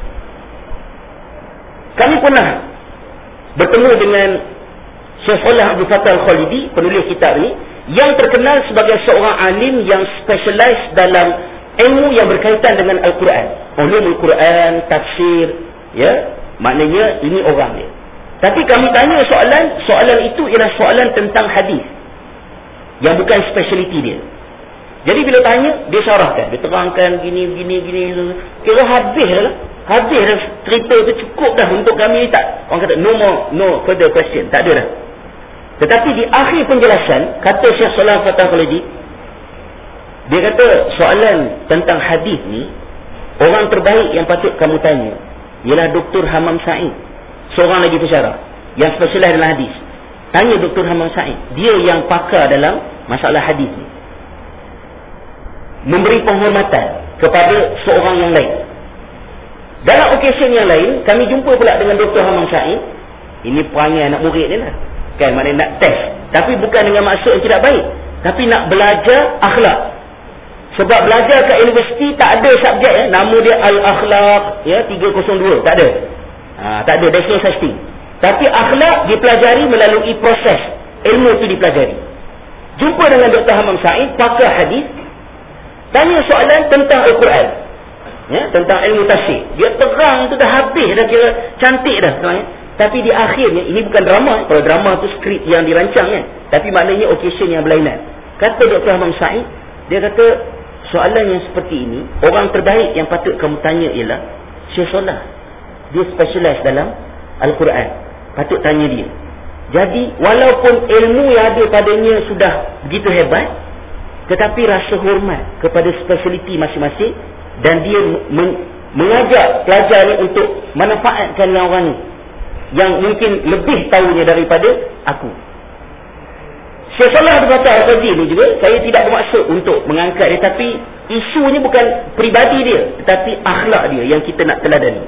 Kami pernah bertemu dengan Syekh Salah Abdul Fattah Al-Khalidi, penulis kitab ini, yang terkenal sebagai seorang alim yang specialize dalam ilmu yang berkaitan dengan Al-Quran, ulumul Quran, tafsir, ya, maknanya ini orang dia. Tapi kami tanya soalan, soalan itu ialah soalan tentang hadis yang bukan speciality dia. Jadi bila tanya, dia syarahkan, dia terangkan gini, gini, gini. Kira habis dah. Habis dah cerita tu, cukup dah untuk kami. Tak, orang kata, no more, no further question. Tak ada dah. Tetapi di akhir penjelasan, kata Syekh Salah Fattah Khalidi, dia kata, soalan tentang hadis ni, orang terbaik yang patut kamu tanya ialah Doktor Hamam Sa'id, seorang lagi pensyarah yang spesialis dalam hadis. Tanya Doktor Hamam Sa'id, dia yang pakar dalam masalah hadis ni. Memberi penghormatan kepada seorang yang lain. Dalam okesen yang lain, kami jumpa pula dengan Doktor Hamam Sa'id, Ini perangai anak murid ni lah. Kan, maknanya nak test. Tapi bukan dengan maksud yang tidak baik. Tapi nak belajar akhlak. Sebab belajar kat universiti tak ada subjek ya. Nama dia Al-Akhlaq ya, tiga kosong dua. Tak ada. Ha, tak ada. There's no such thing. Tapi akhlak dipelajari melalui proses. Ilmu itu dipelajari. Jumpa dengan Doktor Hamam Said, pakar hadis. Tanya soalan tentang Al-Quran. Ya, tentang ilmu tafsir. Dia terang tu dah habis. Dah kira cantik dah. Sebenarnya. Tapi di akhirnya, ini bukan drama. Kalau drama tu skrip yang dirancang kan. Tapi maknanya occasion yang berlainan. Kata Doktor Hamam Said, dia kata, soalan yang seperti ini, orang terbaik yang patut kamu tanya ialah Syekh Solah. Dia specialize dalam Al-Quran. Patut tanya dia. Jadi, walaupun ilmu yang ada padanya sudah begitu hebat, tetapi rasa hormat kepada speciality masing-masing, dan dia men- mengajak pelajar ni untuk manfaatkan orang ni yang mungkin lebih tahunya daripada aku. Syekh Salah berkata Al-Qazi ni juga, saya tidak bermaksud untuk mengangkat dia, tapi isunya bukan peribadi dia, tetapi akhlak dia yang kita nak teladani.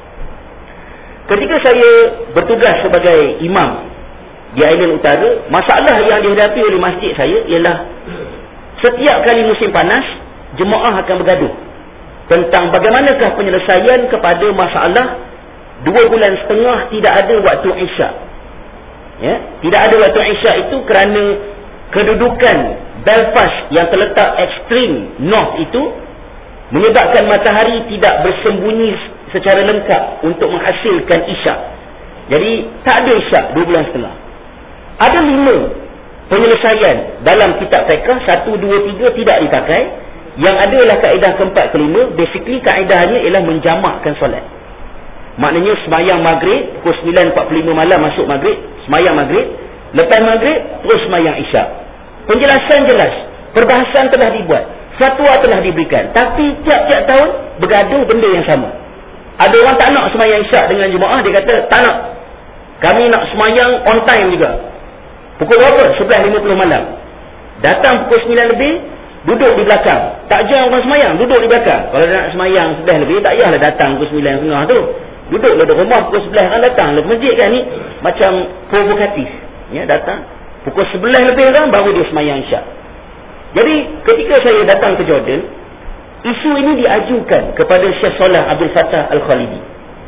Ketika saya bertugas sebagai imam di Island Utara, masalah yang dihadapi oleh masjid saya ialah setiap kali musim panas, jemaah akan bergaduh tentang bagaimanakah penyelesaian kepada masalah dua bulan setengah tidak ada waktu Isyak. Ya, tidak ada waktu Isyak itu kerana kedudukan Belfast yang terletak ekstrim north itu menyebabkan matahari tidak bersembunyi secara lengkap untuk menghasilkan Isyak. Jadi tak ada Isyak dua bulan setengah. Ada lima penyelesaian dalam kitab fiqh, satu, dua, tiga tidak dipakai. Yang adalah kaedah keempat, kelima. Basically kaedahnya ialah menjamakkan solat. Maknanya semayang maghrib pukul sembilan empat puluh lima malam masuk maghrib, semayang maghrib, lepas maghrib terus semayang Isyak. Penjelasan jelas, perbahasan telah dibuat, fatwa telah diberikan, tapi tiap-tiap tahun bergaduh benda yang sama. Ada orang tak nak semayang Isyak dengan jemaah, dia kata tak nak, kami nak semayang on time juga. Pukul berapa? sebelas lima puluh malam. Datang pukul sembilan lebih, duduk di belakang. Tak jarang orang semayang, duduk di belakang. Kalau nak semayang sebelas lebih, tak payahlah datang pukul sembilan setengah tu. Duduklah di rumah pukul sebelas kan datang. Lepas masjid kan ni macam provokatif. Ya, datang pukul sebelas lebih kan baru dia semayang Isyak. Jadi ketika saya datang ke Jordan, isu ini diajukan kepada Syekh Salah Abdul Fattah Al-Khalidi.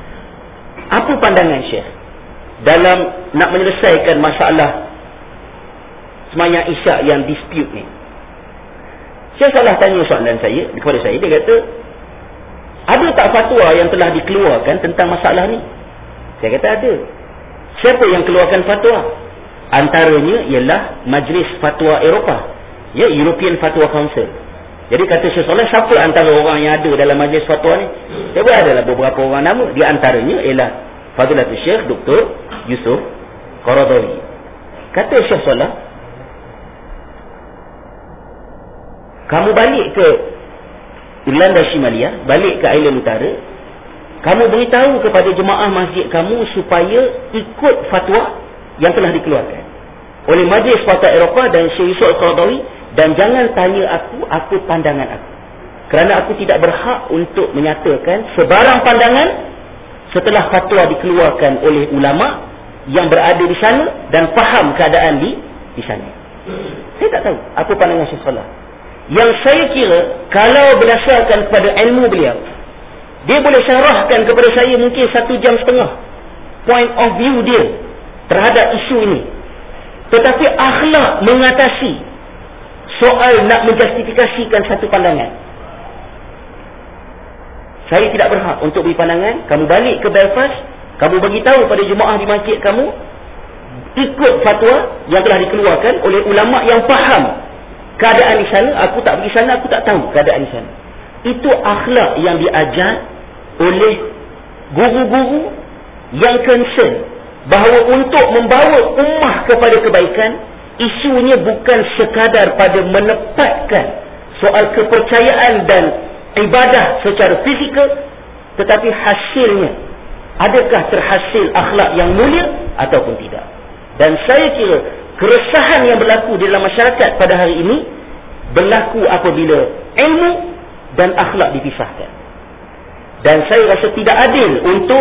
Apa pandangan Syekh dalam nak menyelesaikan masalah semayang Isyak yang dispute ni? Syekh Salah tanya soalan saya kepada saya, dia kata, ada tak fatwa yang telah dikeluarkan tentang masalah ni? Saya kata ada. Siapa yang keluarkan fatwa? Antaranya ialah Majlis Fatwa Eropah, ya, European Fatwa Council. Jadi kata Syekh Salah, siapa antara orang yang ada dalam majlis fatwa ni? Saya adalah beberapa orang nama. Di antaranya ialah Fadilatul Syekh Doktor Yusuf Qaradawi. Kata Syekh Salah, kamu balik ke Irlanda Shimalia, balik ke Island Utara, kamu beritahu kepada jemaah masjid kamu supaya ikut fatwa yang telah dikeluarkan oleh Majlis Fatwa Eropah dan Syekh Yusuf Qaradawi, dan jangan tanya aku apa pandangan aku, kerana aku tidak berhak untuk menyatakan sebarang pandangan setelah fatwa dikeluarkan oleh ulama yang berada di sana dan faham keadaan di di sana. Saya tak tahu apa pandangan Syekh Salah. Yang saya kira, kalau berdasarkan kepada ilmu beliau, dia boleh syarahkan kepada saya mungkin satu jam setengah point of view dia terhadap isu ini. Tetapi akhlak mengatasi soal nak menjustifikasikan satu pandangan. Saya tidak berhak untuk beri pandangan. Kamu balik ke Belfast, kamu beritahu pada jemaah di masjid kamu, ikut fatwa yang telah dikeluarkan oleh ulama yang faham keadaan di sana. Aku tak pergi sana, aku tak tahu keadaan di sana. Itu akhlak yang diajar oleh guru-guru yang concern bahawa untuk membawa ummah kepada kebaikan, isunya bukan sekadar pada menepatkan soal kepercayaan dan ibadah secara fizikal, tetapi hasilnya adakah terhasil akhlak yang mulia ataupun tidak. Dan saya kira keresahan yang berlaku di dalam masyarakat pada hari ini berlaku apabila ilmu dan akhlak dipisahkan. Dan saya rasa tidak adil untuk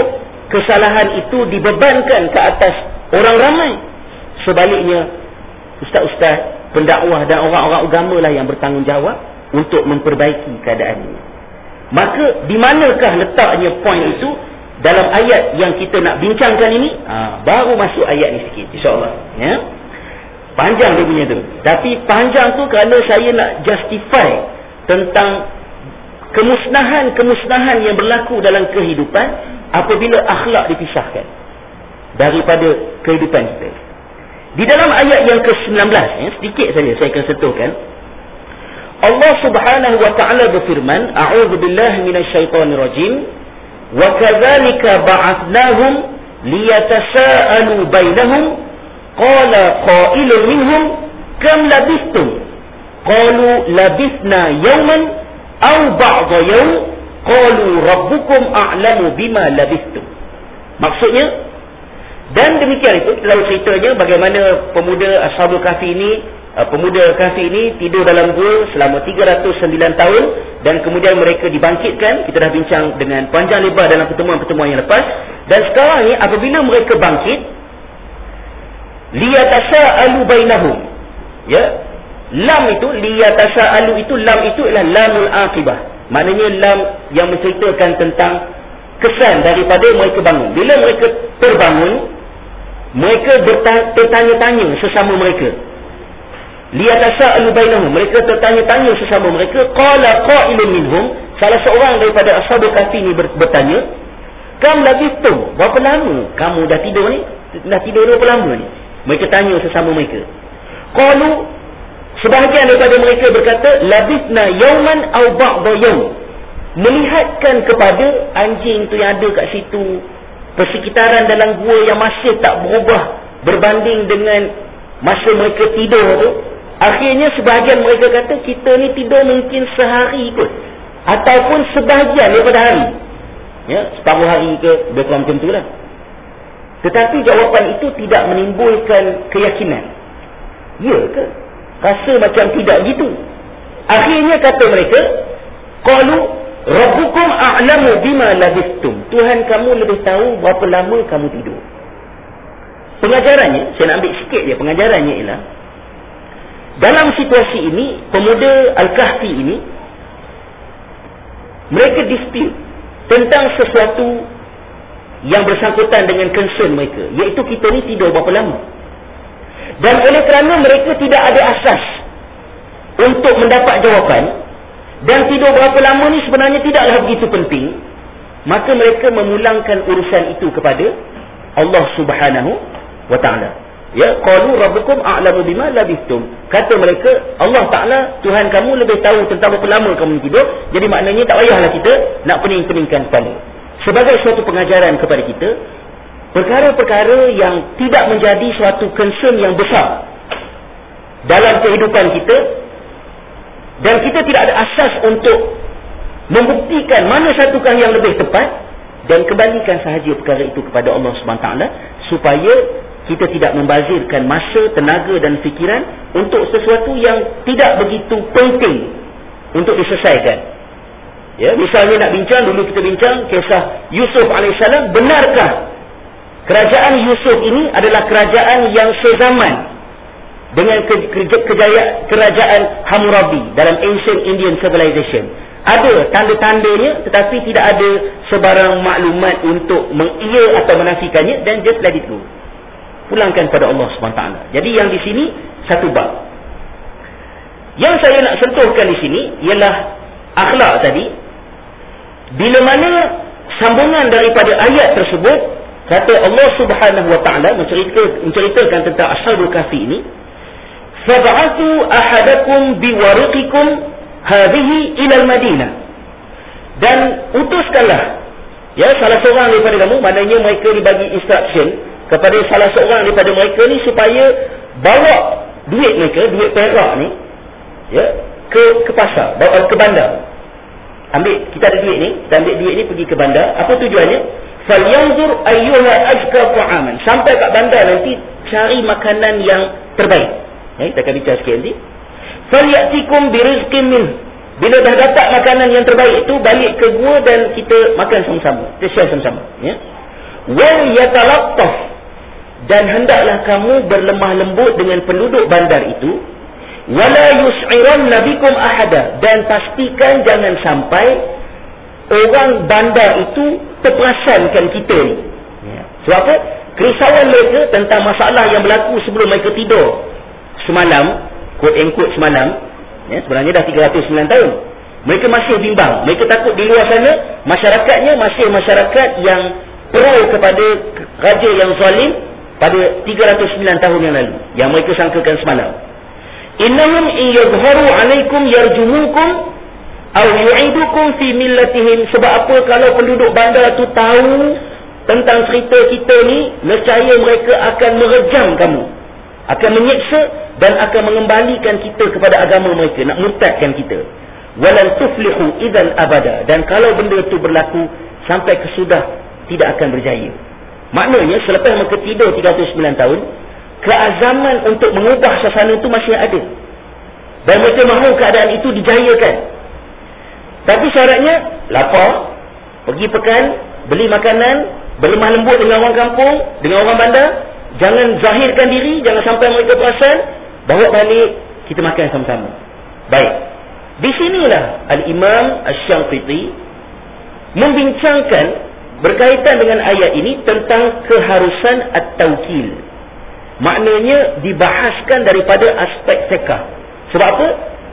kesalahan itu dibebankan ke atas orang ramai. Sebaliknya, ustaz-ustaz, pendakwah dan orang-orang agama lah yang bertanggungjawab untuk memperbaiki keadaan ini. Maka di manakah letaknya poin itu dalam ayat yang kita nak bincangkan ini? Ha, baru masuk ayat ni sikit, insya-Allah, ya. Panjang dia punya tu. Tapi panjang tu kerana saya nak justify tentang kemusnahan-kemusnahan yang berlaku dalam kehidupan apabila akhlak dipisahkan daripada kehidupan kita. Di dalam ayat yang ke sembilan belas, ya, sedikit saja saya akan sentuhkan. Allah Subhanahu wa taala berfirman, a'udzubillahi minasyaitonir rajim, wa kadzalika ba'athnahum liyatasaalu bainahum qala qailun minhum kam labithtum qalu labithna yawman aw ba'da yawm qalu rabbukum a'lamu bima labithtum. Maksudnya, dan demikian itu kita tahu ceritanya bagaimana pemuda Ashabul Kahfi ini, pemuda Kahfi ini tidur dalam gua selama tiga ratus sembilan tahun dan kemudian mereka dibangkitkan. Kita dah bincang dengan panjang lebar dalam pertemuan-pertemuan yang lepas. Dan sekarang ni apabila mereka bangkit, liyatasaalu bainahum, ya, lam itu liyatasaalu itu lam itu ialah lamul aqibah, maknanya lam yang menceritakan tentang kesan daripada mereka bangun. Bila mereka terbangun, mereka bertanya-tanya sesama mereka. Liyatasaalu bainahum, mereka tertanya-tanya sesama mereka. Qala qailun minhum, salah seorang daripada Ashabul Kahfi ni bertanya, kam labithtum, berapa lama kamu dah tidur ni? Dah tidur berapa lama ni? Mereka tanya sesama mereka. Qalu, sebahagian daripada mereka berkata, labithna yawman aw ba'da yawm, melihatkan kepada anjing tu yang ada kat situ, persekitaran dalam gua yang masih tak berubah berbanding dengan masa mereka tidur tu. Akhirnya sebahagian mereka kata, kita ni tidur mungkin sehari kot, ataupun sebahagian daripada hari, ya, separuh hari ke, lebih kurang macam tu lah. Tetapi jawapan itu tidak menimbulkan keyakinan. Ya ke? Rasa macam tidak gitu. Akhirnya kata mereka, qalu rabbukum a'lamu bima labithtum, Tuhan kamu lebih tahu berapa lama kamu tidur. Pengajarannya, saya nak ambil sikit je pengajarannya, ialah dalam situasi ini, pemuda Al-Kahfi ini, mereka dispute tentang sesuatu yang bersangkutan dengan concern mereka, iaitu kita ni tidur berapa lama. Dan oleh kerana mereka tidak ada asas untuk mendapat jawapan, dan tidur berapa lama ni sebenarnya tidaklah begitu penting, maka mereka memulangkan urusan itu kepada Allah Subhanahu wa ta'ala. Ya, qalu rabbukum a'lamu bima labithtum. Kata mereka, Allah Ta'ala, Tuhan kamu lebih tahu tentang berapa lama kamu tidur. Jadi maknanya tak payahlah kita nak pening-peningkan kepala. Sebagai suatu pengajaran kepada kita, perkara-perkara yang tidak menjadi suatu concern yang besar dalam kehidupan kita, dan kita tidak ada asas untuk membuktikan mana satukah yang lebih tepat, dan kembalikan sahaja perkara itu kepada Allah Subhanahu Wa Taala, supaya kita tidak membazirkan masa, tenaga dan fikiran untuk sesuatu yang tidak begitu penting untuk diselesaikan. Ya, misalnya nak bincang, dulu kita bincang kisah Yusuf alaihissalam. Benarkah kerajaan Yusuf ini adalah kerajaan yang sezaman dengan ke, ke, kejayaan kerajaan Hammurabi dalam ancient Indian civilization? Ada tanda-tandanya, tetapi tidak ada sebarang maklumat untuk mengiya atau menafikannya, dan just let it go. Pulangkan pada Allah subhanahu wa taala. Jadi yang di sini satu bab. Yang saya nak sentuhkan di sini ialah akhlak tadi. Bila mana sambungan daripada ayat tersebut, kata Allah Subhanahu wa taala menceritakan, menceritakan tentang Ashabul Kahfi ini, fab'athu ahadakum biwariqikum hadhihi ila al-Madinah. Dan utuskanlah, ya, salah seorang daripada kamu, maknanya mereka dibagi instruction kepada salah seorang daripada mereka ni supaya bawa duit mereka, duit perak ni, ya, ke ke pasar, bawa ke bandar. Ambil, kita ada duit ni, kita ambil duit ni pergi ke bandar. Apa tujuannya? Falyanzur ayyuha azka ta'aman. Sampai kat bandar nanti cari makanan yang terbaik. Ya, kita akan bincang sikit nanti. Falyatikum birizqin min. Bila dah dapat makanan yang terbaik itu, balik ke gua dan kita makan sama-sama. Kita share sama-sama, ya. wal yatalattaf, dan hendaklah kamu berlemah lembut dengan penduduk bandar itu, wala yus'iranna bikum ahada, dan pastikan jangan sampai orang bandar itu terperasankan kita ni. Ya. Sebab apa? Kerisauan mereka tentang masalah yang berlaku sebelum mereka tidur semalam, quote and quote semalam, ya, sebenarnya dah tiga ratus sembilan tahun. Mereka masih bimbang. Mereka takut di luar sana masyarakatnya masih masyarakat yang pro kepada raja yang zalim pada tiga ratus sembilan tahun yang lalu, yang mereka sangkakan semalam. Innahum in yadhharu alaikum yarjumukum aw yu'idukum fi millatihim. Sebab apa? Kalau penduduk bandar tu tahu tentang cerita kita ni, nescaya mereka akan merejam kamu, akan menyiksa dan akan mengembalikan kita kepada agama mereka, nak murtadkan kita. Walan tuflihu idzan abada, dan kalau benda tu berlaku sampai kesudah tidak akan berjaya. Maknanya selepas mereka tidur tiga ratus sembilan tahun, keazaman untuk mengubah suasana itu masih ada, dan mereka mahu keadaan itu dijayakan. Tapi syaratnya lapar, pergi pekan, beli makanan, berlemah lembut dengan orang kampung, dengan orang bandar, jangan zahirkan diri, jangan sampai mereka perasan, bawa balik, kita makan sama-sama. Baik, di sinilah Al-Imam Asy-Syanqiti membincangkan berkaitan dengan ayat ini tentang keharusan at-tawkil. Maknanya dibahaskan daripada aspek fiqh. Sebab apa?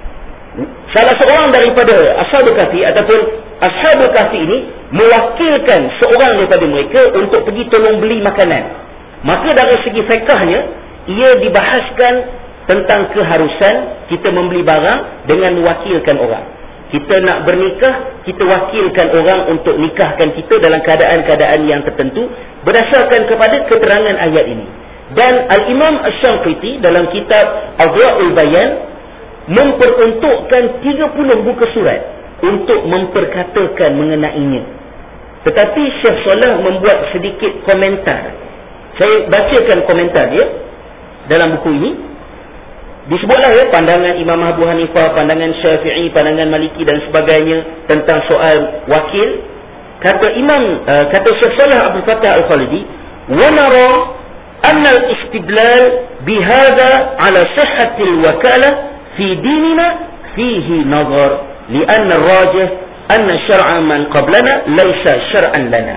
Salah seorang daripada Ashabul Kahfi ataupun Ashabul Kahfi ini mewakilkan seorang daripada mereka untuk pergi tolong beli makanan. Maka dari segi fiqhnya, ia dibahaskan tentang keharusan kita membeli barang dengan mewakilkan orang. Kita nak bernikah, kita wakilkan orang untuk nikahkan kita dalam keadaan-keadaan yang tertentu berdasarkan kepada keterangan ayat ini. Dan Al-Imam Asy-Syanqiti dalam kitab Adwa'ul Bayan memperuntukkan tiga puluh buku surat untuk memperkatakan mengenainya. Tetapi Syekh Saleh membuat sedikit komentar. Saya bacakan komentar dia dalam buku ini. Disebutlah ya pandangan Imam Abu Hanifah, pandangan Syafi'i, pandangan Maliki dan sebagainya tentang soal wakil. Kata Imam uh, kata Syekh Saleh Abdul Fattah Al-Khalidi, "Wa nara anna al-istidlal bihadha ala sihhatil wakalah fi dinina fihi nazar, li'anna ar-rajih anna syar'a man qablana laysa syar'an lana."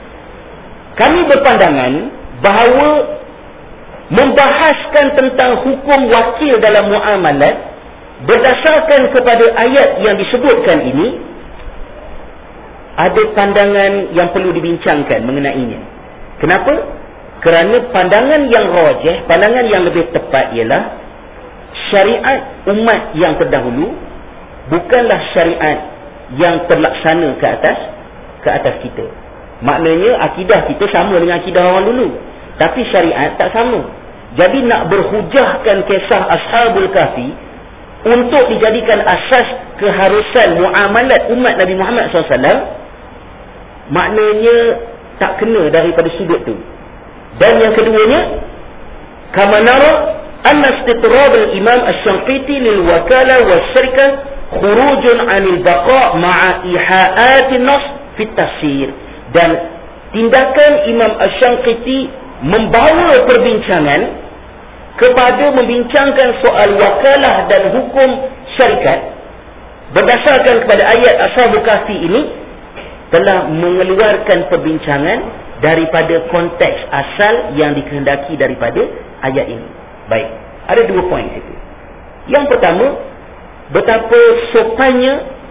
Kami berpandangan bahawa membahaskan tentang hukum wakil dalam muamalat berdasarkan kepada ayat yang disebutkan ini, ada pandangan yang perlu dibincangkan mengenainya. Kenapa? Kerana pandangan yang rajih, pandangan yang lebih tepat ialah syariat umat yang terdahulu bukanlah syariat yang terlaksana ke atas ke atas kita. Maknanya akidah kita sama dengan akidah orang dulu, tapi syariat tak sama. Jadi nak berhujahkan kisah Ashabul Kahfi untuk dijadikan asas keharusan muamalat umat Nabi Muhammad sallallahu alaihi wasallam, maknanya tak kena daripada sudut tu. Dan yang keduanya, kama nara anna istitrab al-Imam Asy-Syanqiti lil wakala was syirkah khurujun 'anil baqa' ma'a iha'at an-nas fi tafsir. Dan tindakan Imam Asy-Syanqiti membawa perbincangan kepada membincangkan soal wakalah dan hukum syarikat berdasarkan kepada ayat Ashabul Kahfi ini, telah mengeluarkan perbincangan daripada konteks asal yang dikehendaki daripada ayat ini. Baik, ada dua poin situ. Yang pertama, betapa sopannya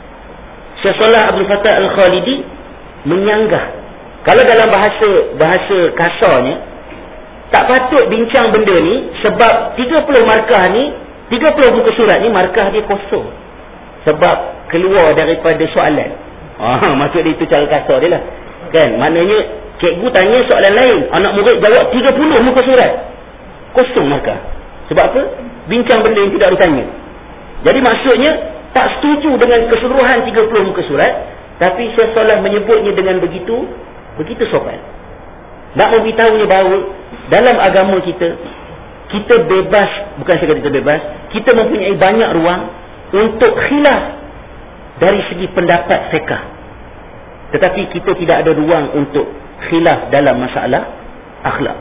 Syekh Saleh Abdul Fattah Al-Khalidi menyanggah. Kalau dalam bahasa bahasa kasarnya, tak patut bincang benda ni sebab tiga puluh markah ni, tiga puluh buku surat ni markah dia kosong sebab keluar daripada soalan. Ah, maksud dia itu cara kasar dia lah. Kan? Maknanya cikgu tanya soalan lain, anak murid jawab tiga puluh muka surat, kosong markah. Sebab apa? Bincang benda yang tidak ditanya. Jadi maksudnya tak setuju dengan keseluruhan tiga puluh muka surat, tapi Syekh Saleh menyebutnya dengan begitu begitu sopan. Nak memberitahunya bahawa dalam agama kita, kita bebas, bukan saya kata kita bebas, kita mempunyai banyak ruang untuk khilaf dari segi pendapat fiqh. Tetapi kita tidak ada ruang untuk khilaf dalam masalah akhlak.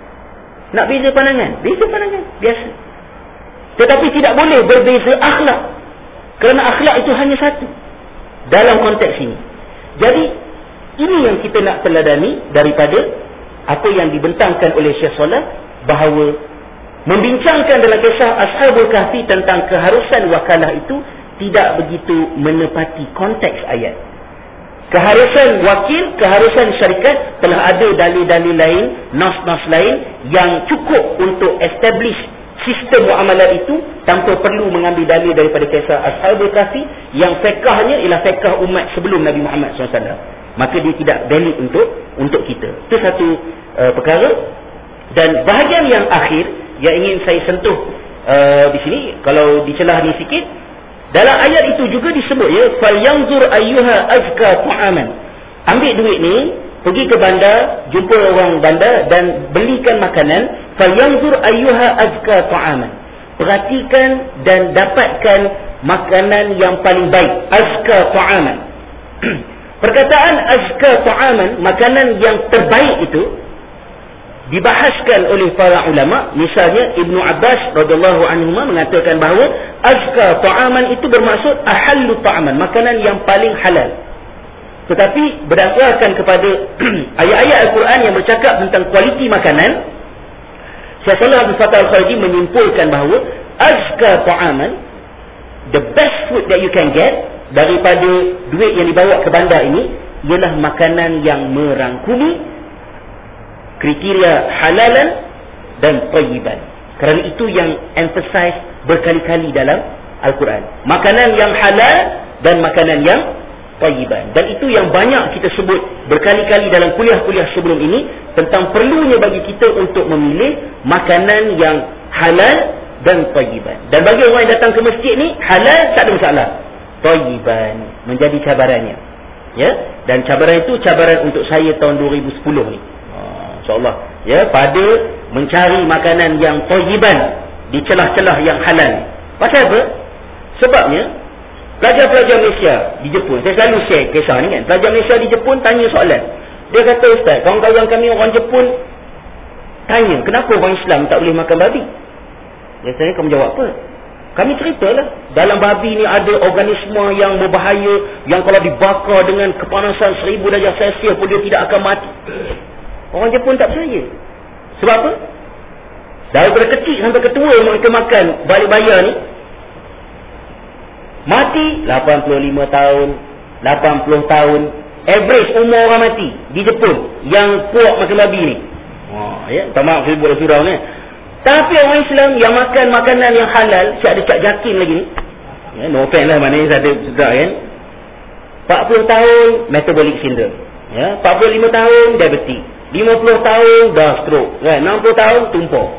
Nak beza pandangan? Beza pandangan, biasa. Tetapi tidak boleh berbeza akhlak. Kerana akhlak itu hanya satu dalam konteks ini. Jadi, ini yang kita nak teladani daripada apa yang dibentangkan oleh Syekh Saleh, bahawa membincangkan dalam kisah Ashabul Kahfi tentang keharusan wakalah itu tidak begitu menepati konteks ayat. Keharusan wakil, keharusan syarikat, telah ada dalil-dalil lain, nas-nas lain yang cukup untuk establish sistem muamalat itu tanpa perlu mengambil dalil daripada kisah Ashabul Kahfi yang fiqahnya ialah fiqah umat sebelum Nabi Muhammad sallallahu alaihi wasallam. Maka dia tidak valid untuk untuk kita. Itu satu uh, perkara. Dan bahagian yang akhir yang ingin saya sentuh uh, di sini, kalau dicelah ni sikit, dalam ayat itu juga disebut ya, falyanzur ayyuha azka ta'aman. Ambil duit ni, pergi ke bandar, jumpa orang bandar dan belikan makanan. Falyanzur ayyuha azka ta'aman. Perhatikan dan dapatkan makanan yang paling baik. Azka ta'aman. Perkataan azka ta'aman, makanan yang terbaik itu dibahaskan oleh para ulama. Misalnya Ibnu Abbas radhiyallahu anhu mengatakan bahawa azka ta'aman itu bermaksud ahallu ta'aman, makanan yang paling halal. Tetapi berdasarkan kepada ayat-ayat Al-Quran yang bercakap tentang kualiti makanan, Syekh Shalih Abdul Fattah Al-Khariji menyimpulkan bahawa azka ta'aman, the best food that you can get daripada duit yang dibawa ke bandar ini, ialah makanan yang merangkumi kriteria halalan dan tayyiban. Kerana itu yang emphasize berkali-kali dalam Al-Quran. Makanan yang halal dan makanan yang tayyiban. Dan itu yang banyak kita sebut berkali-kali dalam kuliah-kuliah sebelum ini, tentang perlunya bagi kita untuk memilih makanan yang halal dan tayyiban. Dan bagi orang yang datang ke masjid ni, halal tak ada masalah, tayyiban menjadi cabarannya. Ya, dan cabaran itu cabaran untuk saya tahun dua ribu sepuluh ni. InsyaAllah, ya, pada mencari makanan yang tayyiban di celah-celah yang halal. Pasal apa? Sebabnya pelajar-pelajar Malaysia di Jepun, saya selalu share kisah ni kan, pelajar Malaysia di Jepun tanya soalan. Dia kata, ustaz, kawan-kawan kami orang Jepun tanya, kenapa orang Islam tak boleh makan babi? Biasanya kamu jawab apa? Kami ceritalah, dalam babi ni ada organisme yang berbahaya, yang kalau dibakar dengan kepanasan seribu darjah Celsius pun dia tidak akan mati. Orang Jepun tak percaya. Sebab apa? Daripada kecil sampai ketua mereka makan balik bayar ni, mati lapan puluh lima tahun, lapan puluh tahun. Average umur orang mati di Jepun yang puak makan babi ni. Oh, ya, tak maaf saya buat surau ni. Tapi orang Islam yang makan makanan yang halal, siap ada Cak Jakin lagi ni. Ya, no offense lah, maknanya saya ada sedar kan. empat puluh tahun metabolic syndrome. Ya, empat puluh lima tahun diabetes. lima puluh tahun dah stroke, kan? enam puluh tahun tumpah.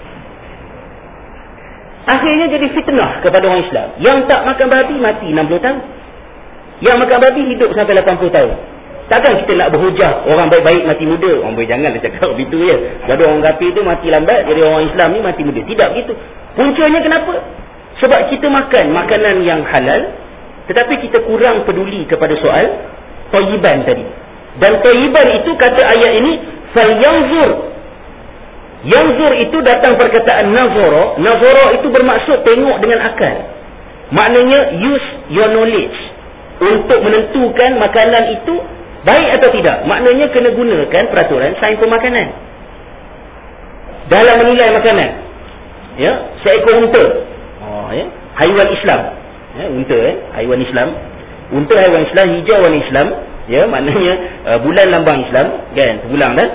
Akhirnya jadi fitnah kepada orang Islam. Yang tak makan babi mati enam puluh tahun. Yang makan babi hidup sampai lapan puluh tahun. Takkan kita nak berhujah orang baik-baik mati muda. Orang baik janganlah cakap begitu ya. Jadi orang kafir tu mati lambat, jadi orang Islam ni mati muda. Tidak begitu. Puncanya kenapa? Sebab kita makan makanan yang halal, tetapi kita kurang peduli kepada soal tayyiban tadi. Dan tayyiban itu, kata ayat ini, falyanzur. Yanzur itu datang perkataan nazara. Nazara itu bermaksud tengok dengan akal. Maknanya use your knowledge untuk menentukan makanan itu baik atau tidak. Maknanya kena gunakan peraturan sains pemakanan dalam menilai makanan. Ya, seekor unta. Oh, ya, haiwan Islam. Ya, unta eh, haiwan Islam. Unta haiwan Islam, hijau warna Islam. Ya, maknanya uh, bulan lambang Islam, kan? Terpulang dah.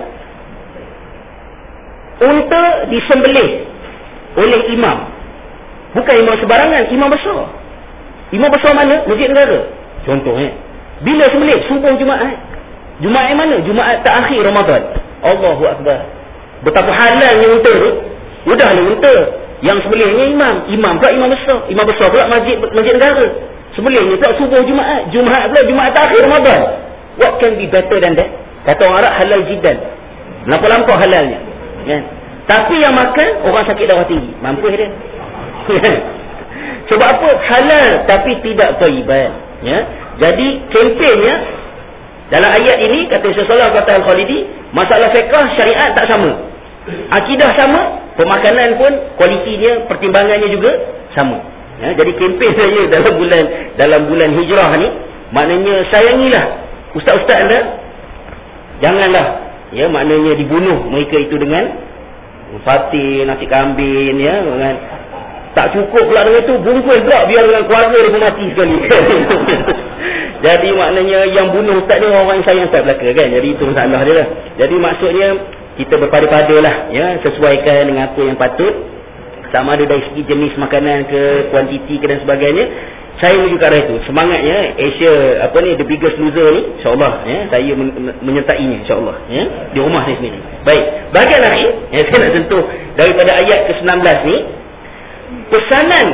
Unta disembelih oleh imam. Bukan imam sebarangan, imam besar. Imam besar mana? Masjid Negara. Contohnya. Bila sembelih? Subuh Jumaat. Jumaat yang mana? Jumaat terakhir Ramadan. Allahu Akbar. Betapa halalnya unta tu. Udahlah unta. Yang sembelihnya imam. Imam pula imam besar. Imam besar pula masjid, masjid Negara. Sembelihnya pula subuh Jumaat. Jumaat pula Jumaat terakhir Ramadan. What can be better than that? Kata orang Arab, halal jiddan. Lampau-lampau halalnya. Ya. Tapi yang makan, orang sakit darah tinggi. Mampu dia. Sebab apa? Halal tapi tidak thayyiban. Ya. Jadi kempennya Dalam ayat ini, kata Syekh Shalih kata Al-Khalidi, masalah fiqh syariat tak sama. Akidah sama, pemakanan pun kualitinya, pertimbangannya juga sama. Ya, jadi kempen saya dalam bulan dalam bulan hijrah ni, maknanya sayangilah ustaz-ustaz anda. Janganlah ya maknanya dibunuh mereka itu dengan fatih, nasi kambing ya, dengan tak cukup pula dengan tu bungkus pula biar dengan keluarga dia pun mati sekali. Jadi maknanya yang bunuh ustaz ni orang yang sayang ustaz belaka kan. Jadi itu masalah dia lah. Jadi maksudnya kita berpada-pada lah ya, sesuaikan dengan apa yang patut, sama ada dari segi jenis makanan ke, kuantiti ke dan sebagainya. Saya menuju ke arah itu. Semangatnya Asia apa ni, the biggest loser ni, insya-Allah ya, saya men- menyertainya insya-Allah ya, di rumah saya sendiri. Baik, bahagian akhir ya, saya nak sentuh daripada ayat ke sembilan belas ni, pesanan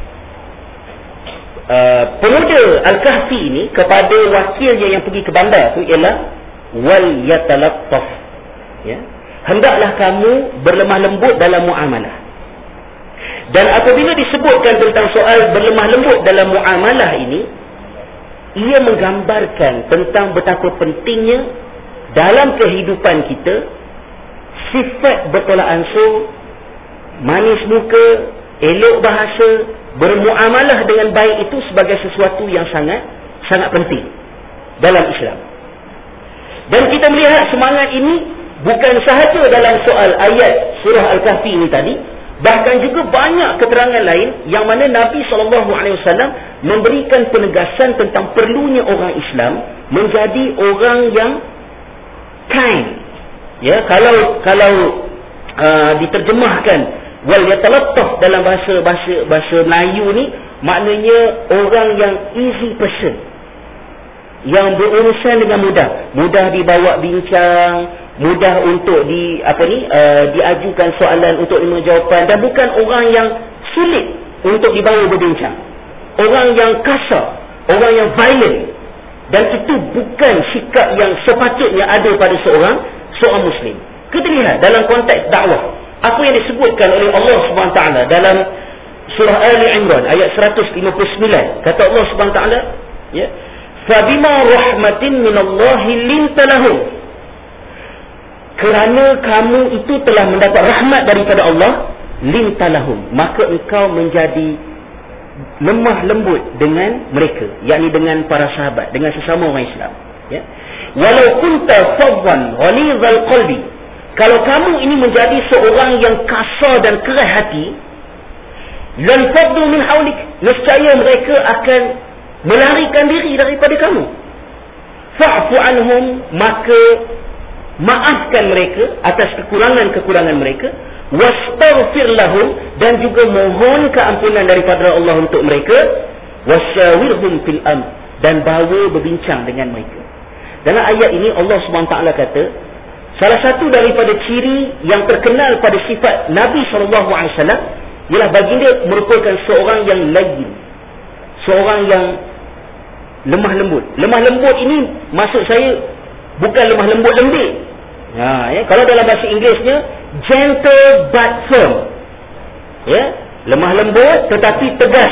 uh, pemuda Al-Kahfi ni kepada wakilnya yang pergi ke bandar tu ialah wal yatalattaf ya, hendaklah kamu berlemah lembut dalam muamalah. Dan apabila disebutkan tentang soal berlemah lembut dalam muamalah ini, ia menggambarkan tentang betapa pentingnya dalam kehidupan kita sifat bertolak ansur, manis muka, elok bahasa, bermuamalah dengan baik itu sebagai sesuatu yang sangat sangat penting dalam Islam. Dan kita melihat semangat ini bukan sahaja dalam soal ayat surah Al-Kahfi ini tadi, bahkan juga banyak keterangan lain yang mana Nabi sallallahu alaihi wasallam memberikan penegasan tentang perlunya orang Islam menjadi orang yang kind. Ya, kalau kalau uh, diterjemahkan wal yatalattaf dalam bahasa bahasa bahasa Melayu ni, maknanya orang yang easy person, yang berurusan dengan mudah, mudah dibawa bincang, mudah untuk di apa ni uh, diajukan soalan untuk menerima jawapan, dan bukan orang yang sulit untuk dibawa berbincang, orang yang kasar, orang yang violent. Dan itu bukan sikap yang sepatutnya ada pada seorang seorang muslim. Kita lihat dalam konteks dakwah apa yang disebutkan oleh Allah Subhanahu Wa Taala dalam surah Ali Imran ayat seratus lima puluh sembilan. Kata Allah Subhanahu Wa Taala ya, fabima rahmatin minallahi lintalahum, kerana kamu itu telah mendapat rahmat daripada Allah, lintalahum, maka engkau menjadi lemah lembut dengan mereka, yakni dengan para sahabat, dengan sesama orang Islam ya. Walau kunta fadwan ghalidhal qalbi, kalau kamu ini menjadi seorang yang kasar dan keras hati, lan faddu min hawlik, nescaya mereka akan melarikan diri daripada kamu. Fa'fu anhum, maka maafkan mereka atas kekurangan-kekurangan mereka, wastaghfir lahum, dan juga mohon keampunan daripada Allah untuk mereka, wasawirhum fil amr, dan bawa berbincang dengan mereka. Dalam ayat ini Allah Subhanahu Wa Taala kata salah satu daripada ciri yang terkenal pada sifat Nabi sallallahu alaihi wasallam ialah baginda merupakan seorang yang layyin, seorang yang lemah lembut. Lemah lembut ini maksud saya bukan lemah lembut lembik. Ha, ya, kalau dalam bahasa Inggerisnya gentle but firm. Ya, lemah lembut tetapi tegas.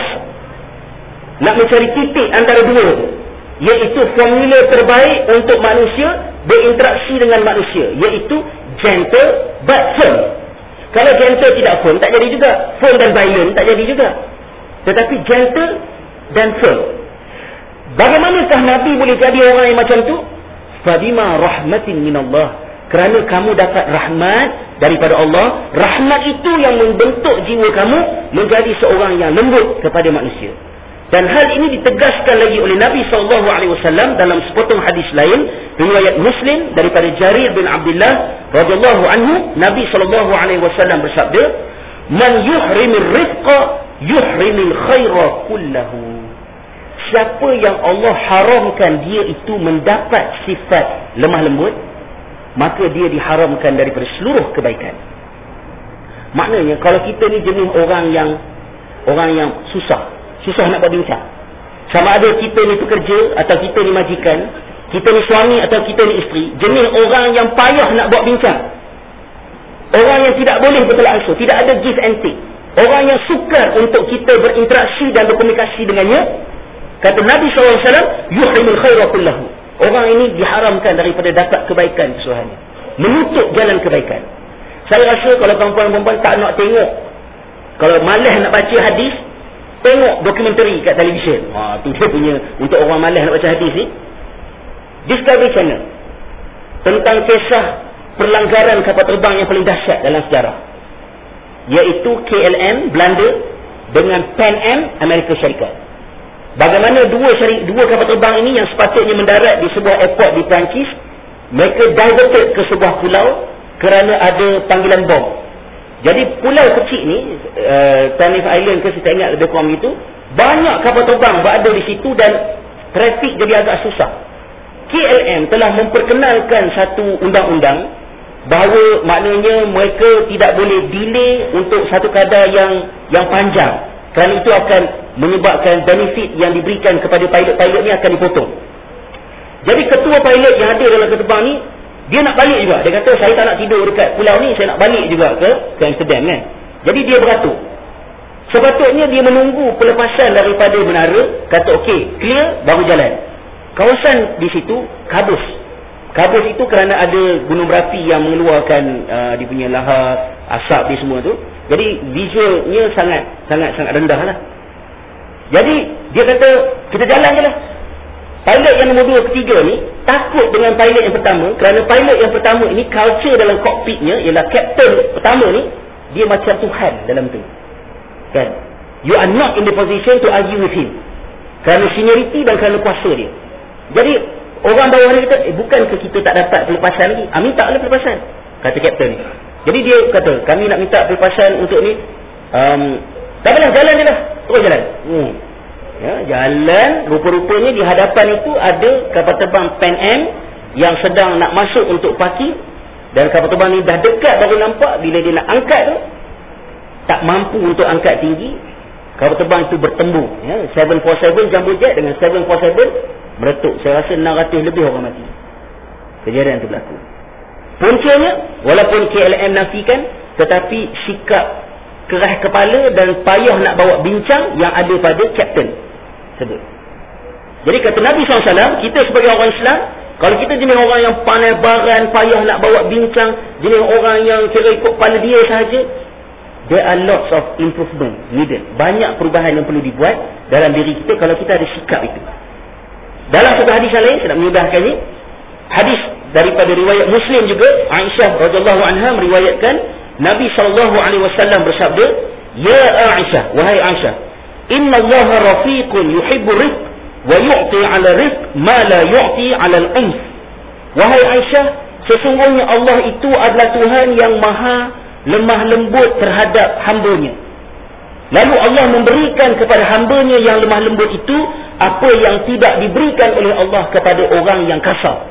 Nak mencari titik antara dua, iaitu formula terbaik untuk manusia berinteraksi dengan manusia, iaitu gentle but firm. Kalau gentle tidak firm, tak jadi juga. Firm dan violent tak jadi juga. Tetapi gentle dan firm. Bagaimanakah Nabi boleh jadi orang yang macam tu? Fabima rahmatin minallah, kerana kamu dapat rahmat daripada Allah. Rahmat itu yang membentuk jiwa kamu menjadi seorang yang lembut kepada manusia. Dan hal ini ditegaskan lagi oleh Nabi sallallahu alaihi wasallam dalam sepotong hadis lain riwayat Muslim daripada Jarir bin Abdullah radhiyallahu anhu. Nabi sallallahu alaihi wasallam bersabda, "Man yuhrimir rifqa yuhrimil khaira kullahu." Siapa yang Allah haramkan dia itu mendapat sifat lemah lembut, maka dia diharamkan daripada seluruh kebaikan. Maknanya kalau kita ni jenis orang yang orang yang susah, susah nak berbincang. Sama ada kita ni pekerja atau kita ni majikan, kita ni suami atau kita ni isteri, jenis orang yang payah nak buat bincang. Orang yang tidak boleh bertolak ansur, tidak ada give and take. Orang yang sukar untuk kita berinteraksi dan berkomunikasi dengannya. Kata Nabi sallallahu alaihi wasallam, yuhrimul khaira kullahu. orang ini diharamkan daripada dapat kebaikan kesusahannya, menutup jalan kebaikan. Saya rasa kalau perempuan-perempuan tak nak tengok, kalau malas nak baca hadis, tengok dokumentari kat televisyen. Ha, tu dia punya, untuk orang malas nak baca hadis ni, Discovery Channel, tentang kisah perlanggaran kapal terbang yang paling dahsyat dalam sejarah, iaitu K L M Belanda dengan Pan Am Amerika Syarikat. Bagaimana dua syari, dua kapal terbang ini yang sepatutnya mendarat di sebuah airport di Perancis, mereka diverted ke sebuah pulau kerana ada panggilan bom. Jadi pulau kecil ni, uh, Tenerife Island ke, saya tak ingat lebih kurang itu, banyak kapal terbang berada di situ dan trafik jadi agak susah. K L M telah memperkenalkan satu undang-undang bahawa maknanya mereka tidak boleh delay untuk satu kadar yang yang panjang, kerana itu akan menyebabkan benefit yang diberikan kepada pilot-pilot ni akan dipotong. Jadi ketua pilot yang ada dalam kapal terbang ni, dia nak balik juga. Dia kata, saya tak nak tidur dekat pulau ni, saya nak balik juga ke, ke Amsterdam kan. Jadi dia beratur. Sepatutnya dia menunggu pelepasan daripada menara, kata okey, clear, baru jalan. Kawasan di situ kabus. Kabus itu kerana ada gunung berapi yang mengeluarkan uh, dia punya lahar, asap dia semua tu. Jadi visualnya sangat sangat sangat rendah lah. Jadi dia kata, kita jalan je lah. Pilot yang nombor dua, ketiga ni takut dengan pilot yang pertama, kerana pilot yang pertama ini, culture dalam kokpitnya ialah kapten pertama ni, dia macam Tuhan dalam tu kan. You are not in the position to argue with him, kerana seniority dan kerana kuasa dia. Jadi orang bawah ni kata, eh, bukankah kita tak dapat pelepasan lagi? Ah, minta lah pelepasan, kata kapten ni. Jadi dia kata, kami nak minta pelepasan untuk ni. um, Tak apalah, jalan je lah. Terus jalan. Hmm. Ya, jalan. Rupa-rupanya di hadapan itu ada kapal terbang Pan Am yang sedang nak masuk untuk parking. Dan kapal terbang ni dah dekat baru nampak. Bila dia nak angkat tu, tak mampu untuk angkat tinggi. Kapal terbang itu bertembung. Ya, tujuh empat tujuh jumbo jet dengan tujuh empat tujuh meletup. Saya rasa enam ratus lebih orang mati. Kejadian itu berlaku. Puncanya, walaupun K L M nafikan, tetapi sikap keras kepala dan payah nak bawa bincang yang ada pada kapten sebut. Jadi kata Nabi sallallahu alaihi wasallam, kita sebagai orang Islam, kalau kita jenis orang yang pandai baran, payah nak bawa bincang, jenis orang yang kira ikut kepala dia sahaja, there are lots of improvement needed. Banyak perubahan yang perlu dibuat dalam diri kita kalau kita ada sikap itu. Dalam satu hadis yang lain, saya nak memudahkan ni, hadis daripada riwayat Muslim juga, Aisyah radhiyallahu anha meriwayatkan, Nabi sallallahu alaihi wasallam bersabda, "Ya Aisyah, wahai Aisyah, inna Allah rafiqun yuhibbu rifq wa yu'ti 'ala rifq ma la yu'ti 'ala al-unf." Wahai Aisyah, sesungguhnya Allah itu adalah Tuhan yang maha lemah lembut terhadap hamba-Nya. Lalu Allah memberikan kepada hamba-Nya yang lemah lembut itu apa yang tidak diberikan oleh Allah kepada orang yang kasar.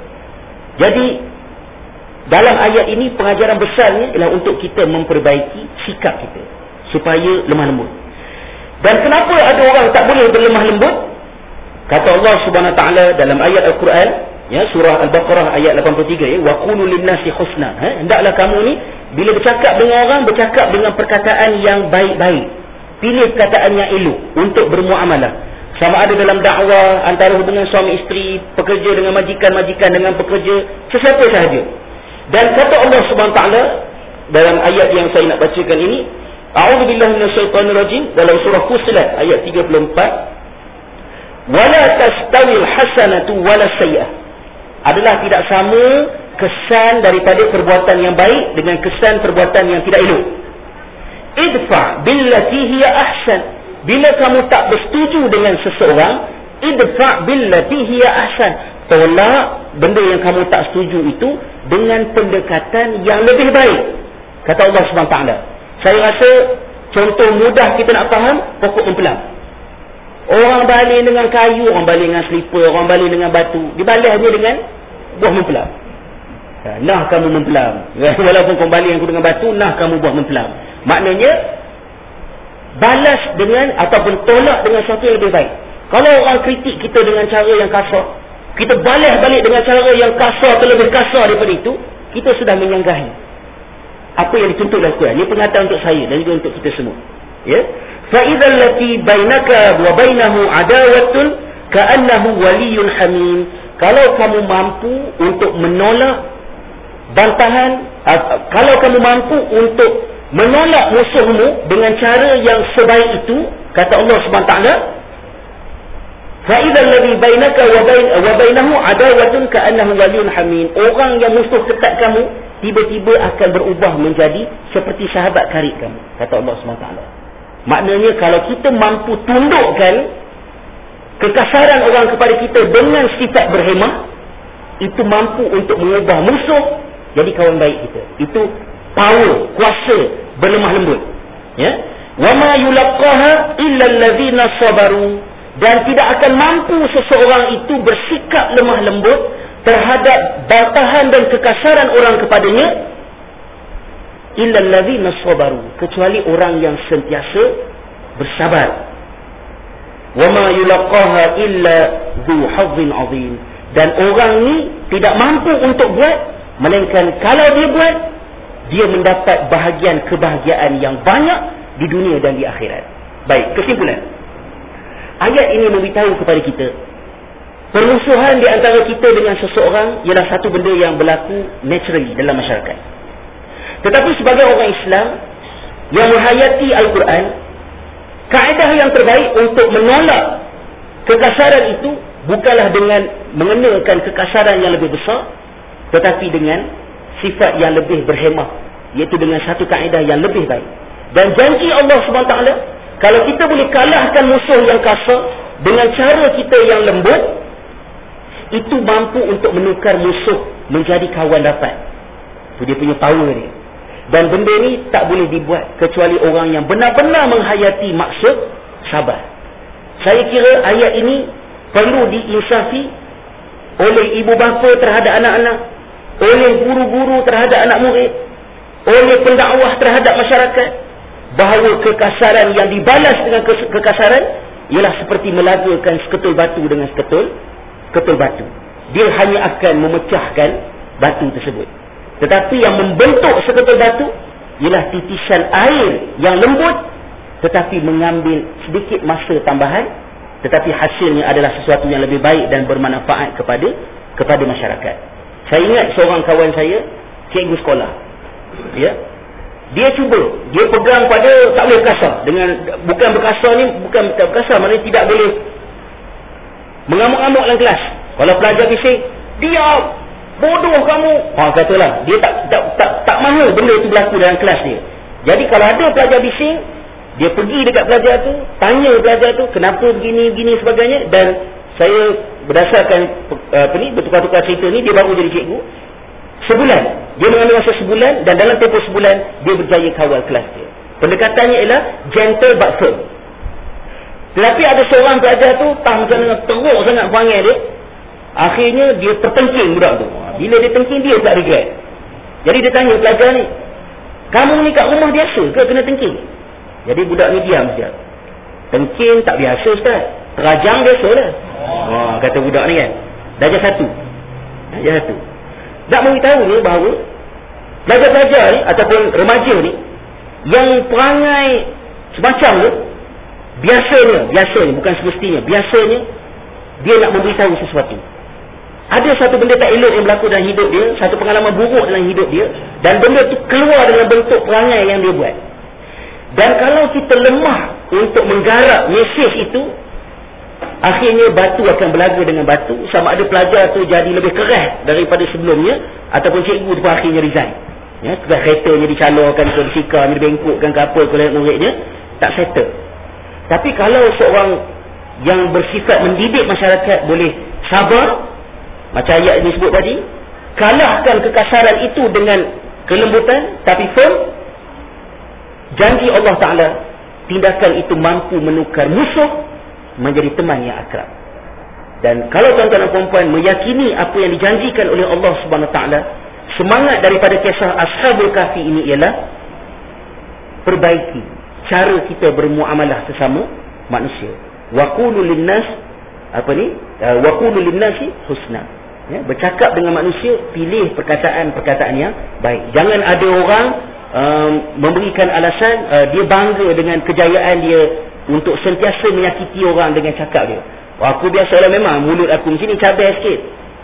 Jadi dalam ayat ini pengajaran besarnya ialah untuk kita memperbaiki sikap kita supaya lemah lembut. Dan kenapa ada orang tak boleh berlemah lembut? Kata Allah Subhanahu Wa Taala dalam ayat Al-Quran, ya, surah Al-Baqarah ayat lapan puluh tiga, ya, wa qulu lin-nasi husna. Ha? Hendaklah kamu ni bila bercakap dengan orang, bercakap dengan perkataan yang baik-baik. Pilih perkataan yang elok untuk bermuamalah. Sama ada dalam dakwah, antara hubungan suami isteri, pekerja dengan majikan-majikan dengan pekerja, sesiapa sahaja. Dan kata Allah Subhanahu Wa Taala dalam ayat yang saya nak bacakan ini, a'udzubillahi minasyaitonirrajim, dalam surah Fussilat ayat tiga puluh empat, wala tastawil hasanatu wala sayyi'ah. Adalah tidak sama kesan daripada perbuatan yang baik dengan kesan perbuatan yang tidak elok. Idfa billati hiya ahsan. Bila kamu tak bersetuju dengan seseorang, idfa billati hiya ahsan. Tolak benda yang kamu tak setuju itu dengan pendekatan yang lebih baik. Kata Allah Subhanahu Wa Taala. Saya rasa contoh mudah kita nak faham, pokok mempelam. Orang balik dengan kayu, orang balik dengan selipar, orang balik dengan batu. Dibalasnya dengan buah mempelam. Nah kamu mempelam. Walaupun kau balik aku dengan batu, nah kamu buah mempelam. Maknanya balas dengan ataupun tolak dengan sesuatu yang lebih baik. Kalau orang kritik kita dengan cara yang kasar, kita balas balik dengan cara yang kasar, terlebih kasar daripada itu, kita sudah menyanggahi apa yang dituntut dalam Quran. Ini pernyataan untuk saya dan juga untuk kita semua. Ya. Fa idzal lati bainaka wa bainahu adawatun ka'annahu waliyyun hamim kalau kamu mampu untuk menolak bantahan, uh, kalau kamu mampu untuk menolak musuhmu dengan cara yang sebaik itu, kata Allah Subhanahu Wa Taala, fa idzal ladzi bainaka wa bain wa bainahu adawatun ka'annahu waliyyun hamim. Orang yang musuh ketat kamu tiba-tiba akan berubah menjadi seperti sahabat karib kamu, kata Allah Subhanahu Wa Taala. Maknanya kalau kita mampu tundukkan kekasaran orang kepada kita dengan sifat berhemah, itu mampu untuk mengubah musuh jadi kawan baik kita. Itu power, kuasa berlemah lembut. Ya. Wa ma yulaqaha illa allazina sabaru. Dan tidak akan mampu seseorang itu bersikap lemah lembut terhadap bantahan dan kekasaran orang kepadanya illa allazina sabaru, kecuali orang yang sentiasa bersabar. Wa ma yulaqaha illa dzu hazzin azim. Dan orang ni tidak mampu untuk buat, melainkan kalau dia buat, dia mendapat bahagian kebahagiaan yang banyak di dunia dan di akhirat. Baik, kesimpulan. Ayat ini memberitahu kepada kita, permusuhan di antara kita dengan seseorang ialah satu benda yang berlaku naturally dalam masyarakat. Tetapi sebagai orang Islam yang menghayati Al-Quran, kaedah yang terbaik untuk menolak kekasaran itu bukanlah dengan mengenakan kekasaran yang lebih besar, tetapi dengan sifat yang lebih berhemah, iaitu dengan satu kaedah yang lebih baik. Dan janji Allah subhanahu wa taala, kalau kita boleh kalahkan musuh yang kasar dengan cara kita yang lembut, itu mampu untuk menukar musuh menjadi kawan rapat. Itu dia punya power dia. Dan benda ni tak boleh dibuat kecuali orang yang benar-benar menghayati maksud sabar. Saya kira ayat ini perlu diinsafi oleh ibu bapa terhadap anak-anak, oleh guru-guru terhadap anak murid, oleh pendakwah terhadap masyarakat, bahawa kekasaran yang dibalas dengan kekasaran ialah seperti melagakan seketul batu dengan seketul ketul batu. Dia hanya akan memecahkan batu tersebut. Tetapi yang membentuk seketul batu ialah titisan air yang lembut, tetapi mengambil sedikit masa tambahan, tetapi hasilnya adalah sesuatu yang lebih baik dan bermanfaat kepada kepada masyarakat. Saya ingat seorang kawan saya, cikgu sekolah. Ya. Dia cuba, dia pegang pada tak boleh berkasar. Dengan bukan berkasar ni, bukan tak berkasar, maknanya tidak boleh mengamuk-amuk dalam kelas. Kalau pelajar bising, diam, bodoh kamu. Ha, katalah, dia tak tak tak tak mahu benda itu berlaku dalam kelas dia. Jadi kalau ada pelajar bising, dia pergi dekat pelajar tu, tanya pelajar tu kenapa begini begini sebagainya, dan saya berdasarkan apa ni, bertukar-tukar cerita ni, dia baru jadi cikgu. Sebulan, dia mengambil masa sebulan, dan dalam tempoh sebulan dia berjaya kawal kelas dia. Pendekatannya ialah gentle but firm. Tetapi ada seorang pelajar tu tak macam dengan teruk sangat perangai dia. Akhirnya dia tertengking budak tu. Bila dia tengking, dia tak regret. Jadi dia tanya pelajar ni, kamu ni kat rumah biasa ke kena tengking? Jadi budak ni diam sekejap. Tengking tak biasa Ustaz, terajang biasa lah. Oh, kata budak ni kan. Darjah satu. Darjah satu. Nak beritahu ni bahawa pelajar-pelajar ni ataupun remaja ni yang perangai semacam tu, biasanya, biasanya bukan semestinya, biasanya dia nak memberitahu sesuatu. Ada satu benda tak elok yang berlaku dalam hidup dia, satu pengalaman buruk dalam hidup dia, dan benda tu keluar dalam bentuk perangai yang dia buat. Dan kalau kita lemah untuk menggarap mesej itu, akhirnya batu akan belaga dengan batu. Sama ada pelajar tu jadi lebih keras daripada sebelumnya, ataupun cikgu tu akhirnya resign. Ya, keras keretanya dicalorkan ke, disikarnya, dibengkokkan ke apa ke muridnya, tak settle. Tapi kalau seorang yang bersifat mendidik masyarakat boleh sabar, macam ayat ini sebut tadi, kalahkan kekasaran itu dengan kelembutan tapi firm, janji Allah Ta'ala, tindakan itu mampu menukar musuh menjadi teman yang akrab. Dan kalau tuan-tuan dan puan-puan meyakini apa yang dijanjikan oleh Allah Subhanahu Wa Taala, semangat daripada kisah Ashabul Kahfi ini ialah perbaiki cara kita bermuamalah sesama manusia. Wa qulu linnas, apa ni? Wa qulu linnasi husna. Ya, bercakap dengan manusia, pilih perkataan-perkataan yang baik. Jangan ada orang um, memberikan alasan uh, dia bangga dengan kejayaan dia untuk sentiasa menyakiti orang dengan cakap dia. Wah, aku biasalah memang mulut aku macam ni cabai sikit.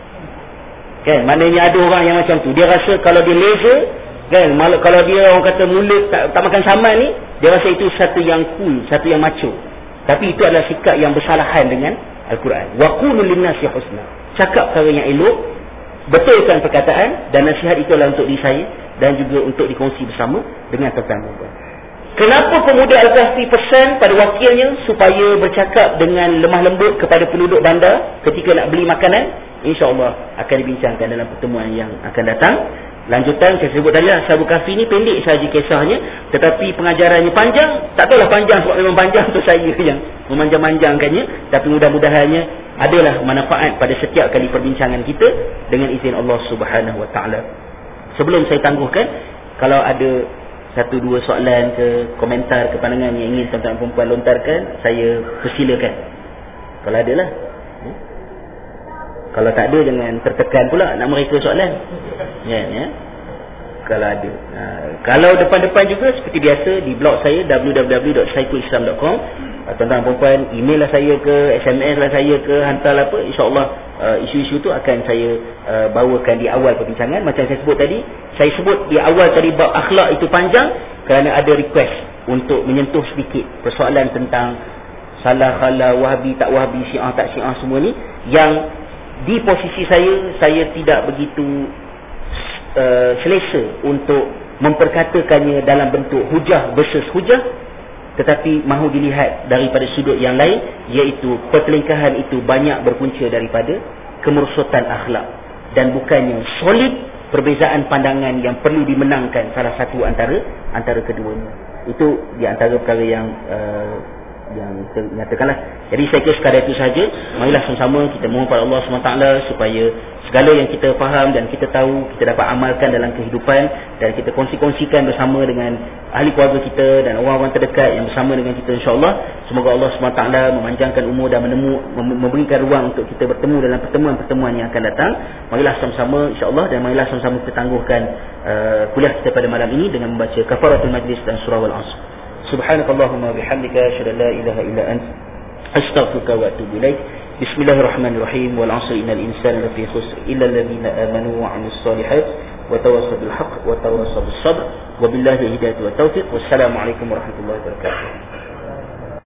Kan, maknanya ada orang yang macam tu. Dia rasa kalau dia laser, kan, malah kalau dia orang kata mulut tak, tak makan saman ni, dia rasa itu satu yang cool, satu yang macho. Tapi itu adalah sikap yang bersalahan dengan Al-Quran. Wa qulu lin-nasi husna. Cakap perkara yang elok, betulkan perkataan, dan nasihat itu adalah untuk diri saya dan juga untuk dikongsi bersama dengan tetangga. Kenapa pemuda Al-Kahfi pesan pada wakilnya supaya bercakap dengan lemah lembut kepada penduduk bandar ketika nak beli makanan? InsyaAllah akan dibincangkan dalam pertemuan yang akan datang. Lanjutan saya sebut tadi lah, Ashabul Kahfi ni pendek saja kisahnya, tetapi pengajarannya panjang. Tak tahulah panjang sebab memang panjang, untuk saya yang memanjang-manjangkannya. Tapi mudah-mudahannya adalah manfaat pada setiap kali perbincangan kita dengan izin Allah Subhanahu Wa Taala. Sebelum saya tangguhkan, kalau ada satu dua soalan ke komentar ke pandangan yang ingin tuan-tuan perempuan lontarkan, saya persilakan. Kalau ada lah. Hmm? Kalau tak ada, jangan tertekan pula nak mereka soalan. Ya, ya. Kalau ada. Ha, kalau depan-depan juga seperti biasa di blog saya w w w dot saiful islam dot com. Tuan-tuan perempuan, email lah saya ke, S M S lah saya ke, hantar lah apa. InsyaAllah uh, isu-isu tu akan saya uh, bawakan di awal perbincangan. Macam saya sebut tadi, saya sebut di awal tadi bab akhlak itu panjang kerana ada request untuk menyentuh sedikit persoalan tentang salah khala, wahabi tak wahabi, syiah tak syiah, semua ni yang di posisi saya, saya tidak begitu uh, selesa untuk memperkatakannya dalam bentuk hujah versus hujah, tetapi mahu dilihat daripada sudut yang lain, iaitu pertelingkahan itu banyak berpunca daripada kemerosotan akhlak dan bukannya solid perbezaan pandangan yang perlu dimenangkan salah satu antara antara keduanya. Itu di antara perkara yang uh, yang kita nyatakanlah. Jadi saya kira sekadar itu sahaja. Marilah sama-sama kita mohon pada Allah subhanahu wa taala supaya segala yang kita faham dan kita tahu, kita dapat amalkan dalam kehidupan, dan kita kongsi-kongsikan bersama dengan ahli keluarga kita dan orang-orang terdekat yang bersama dengan kita, insyaAllah. Semoga Allah subhanahu wa taala memanjangkan umur dan menemu, memberikan ruang untuk kita bertemu dalam pertemuan-pertemuan yang akan datang. Marilah sama-sama insyaAllah, dan marilah sama-sama kita tangguhkan uh, kuliah kita pada malam ini dengan membaca kafaratul majlis dan surah Al-Asr. Subhanakallahumma bihamdika asyhadu an la ilaha illa anta astaghfiruka wa atubu ilaik. Bismillahirrahmanirrahim. Wal 'asri innal insana lafi khusr illa alladhina amanu wa 'amilus solihat wa tawassaw bil haqq wa tawassaw bis sabr wa billahi hidayatu wa tawfiq. Wassalamu alaikum warahmatullahi wabarakatuh.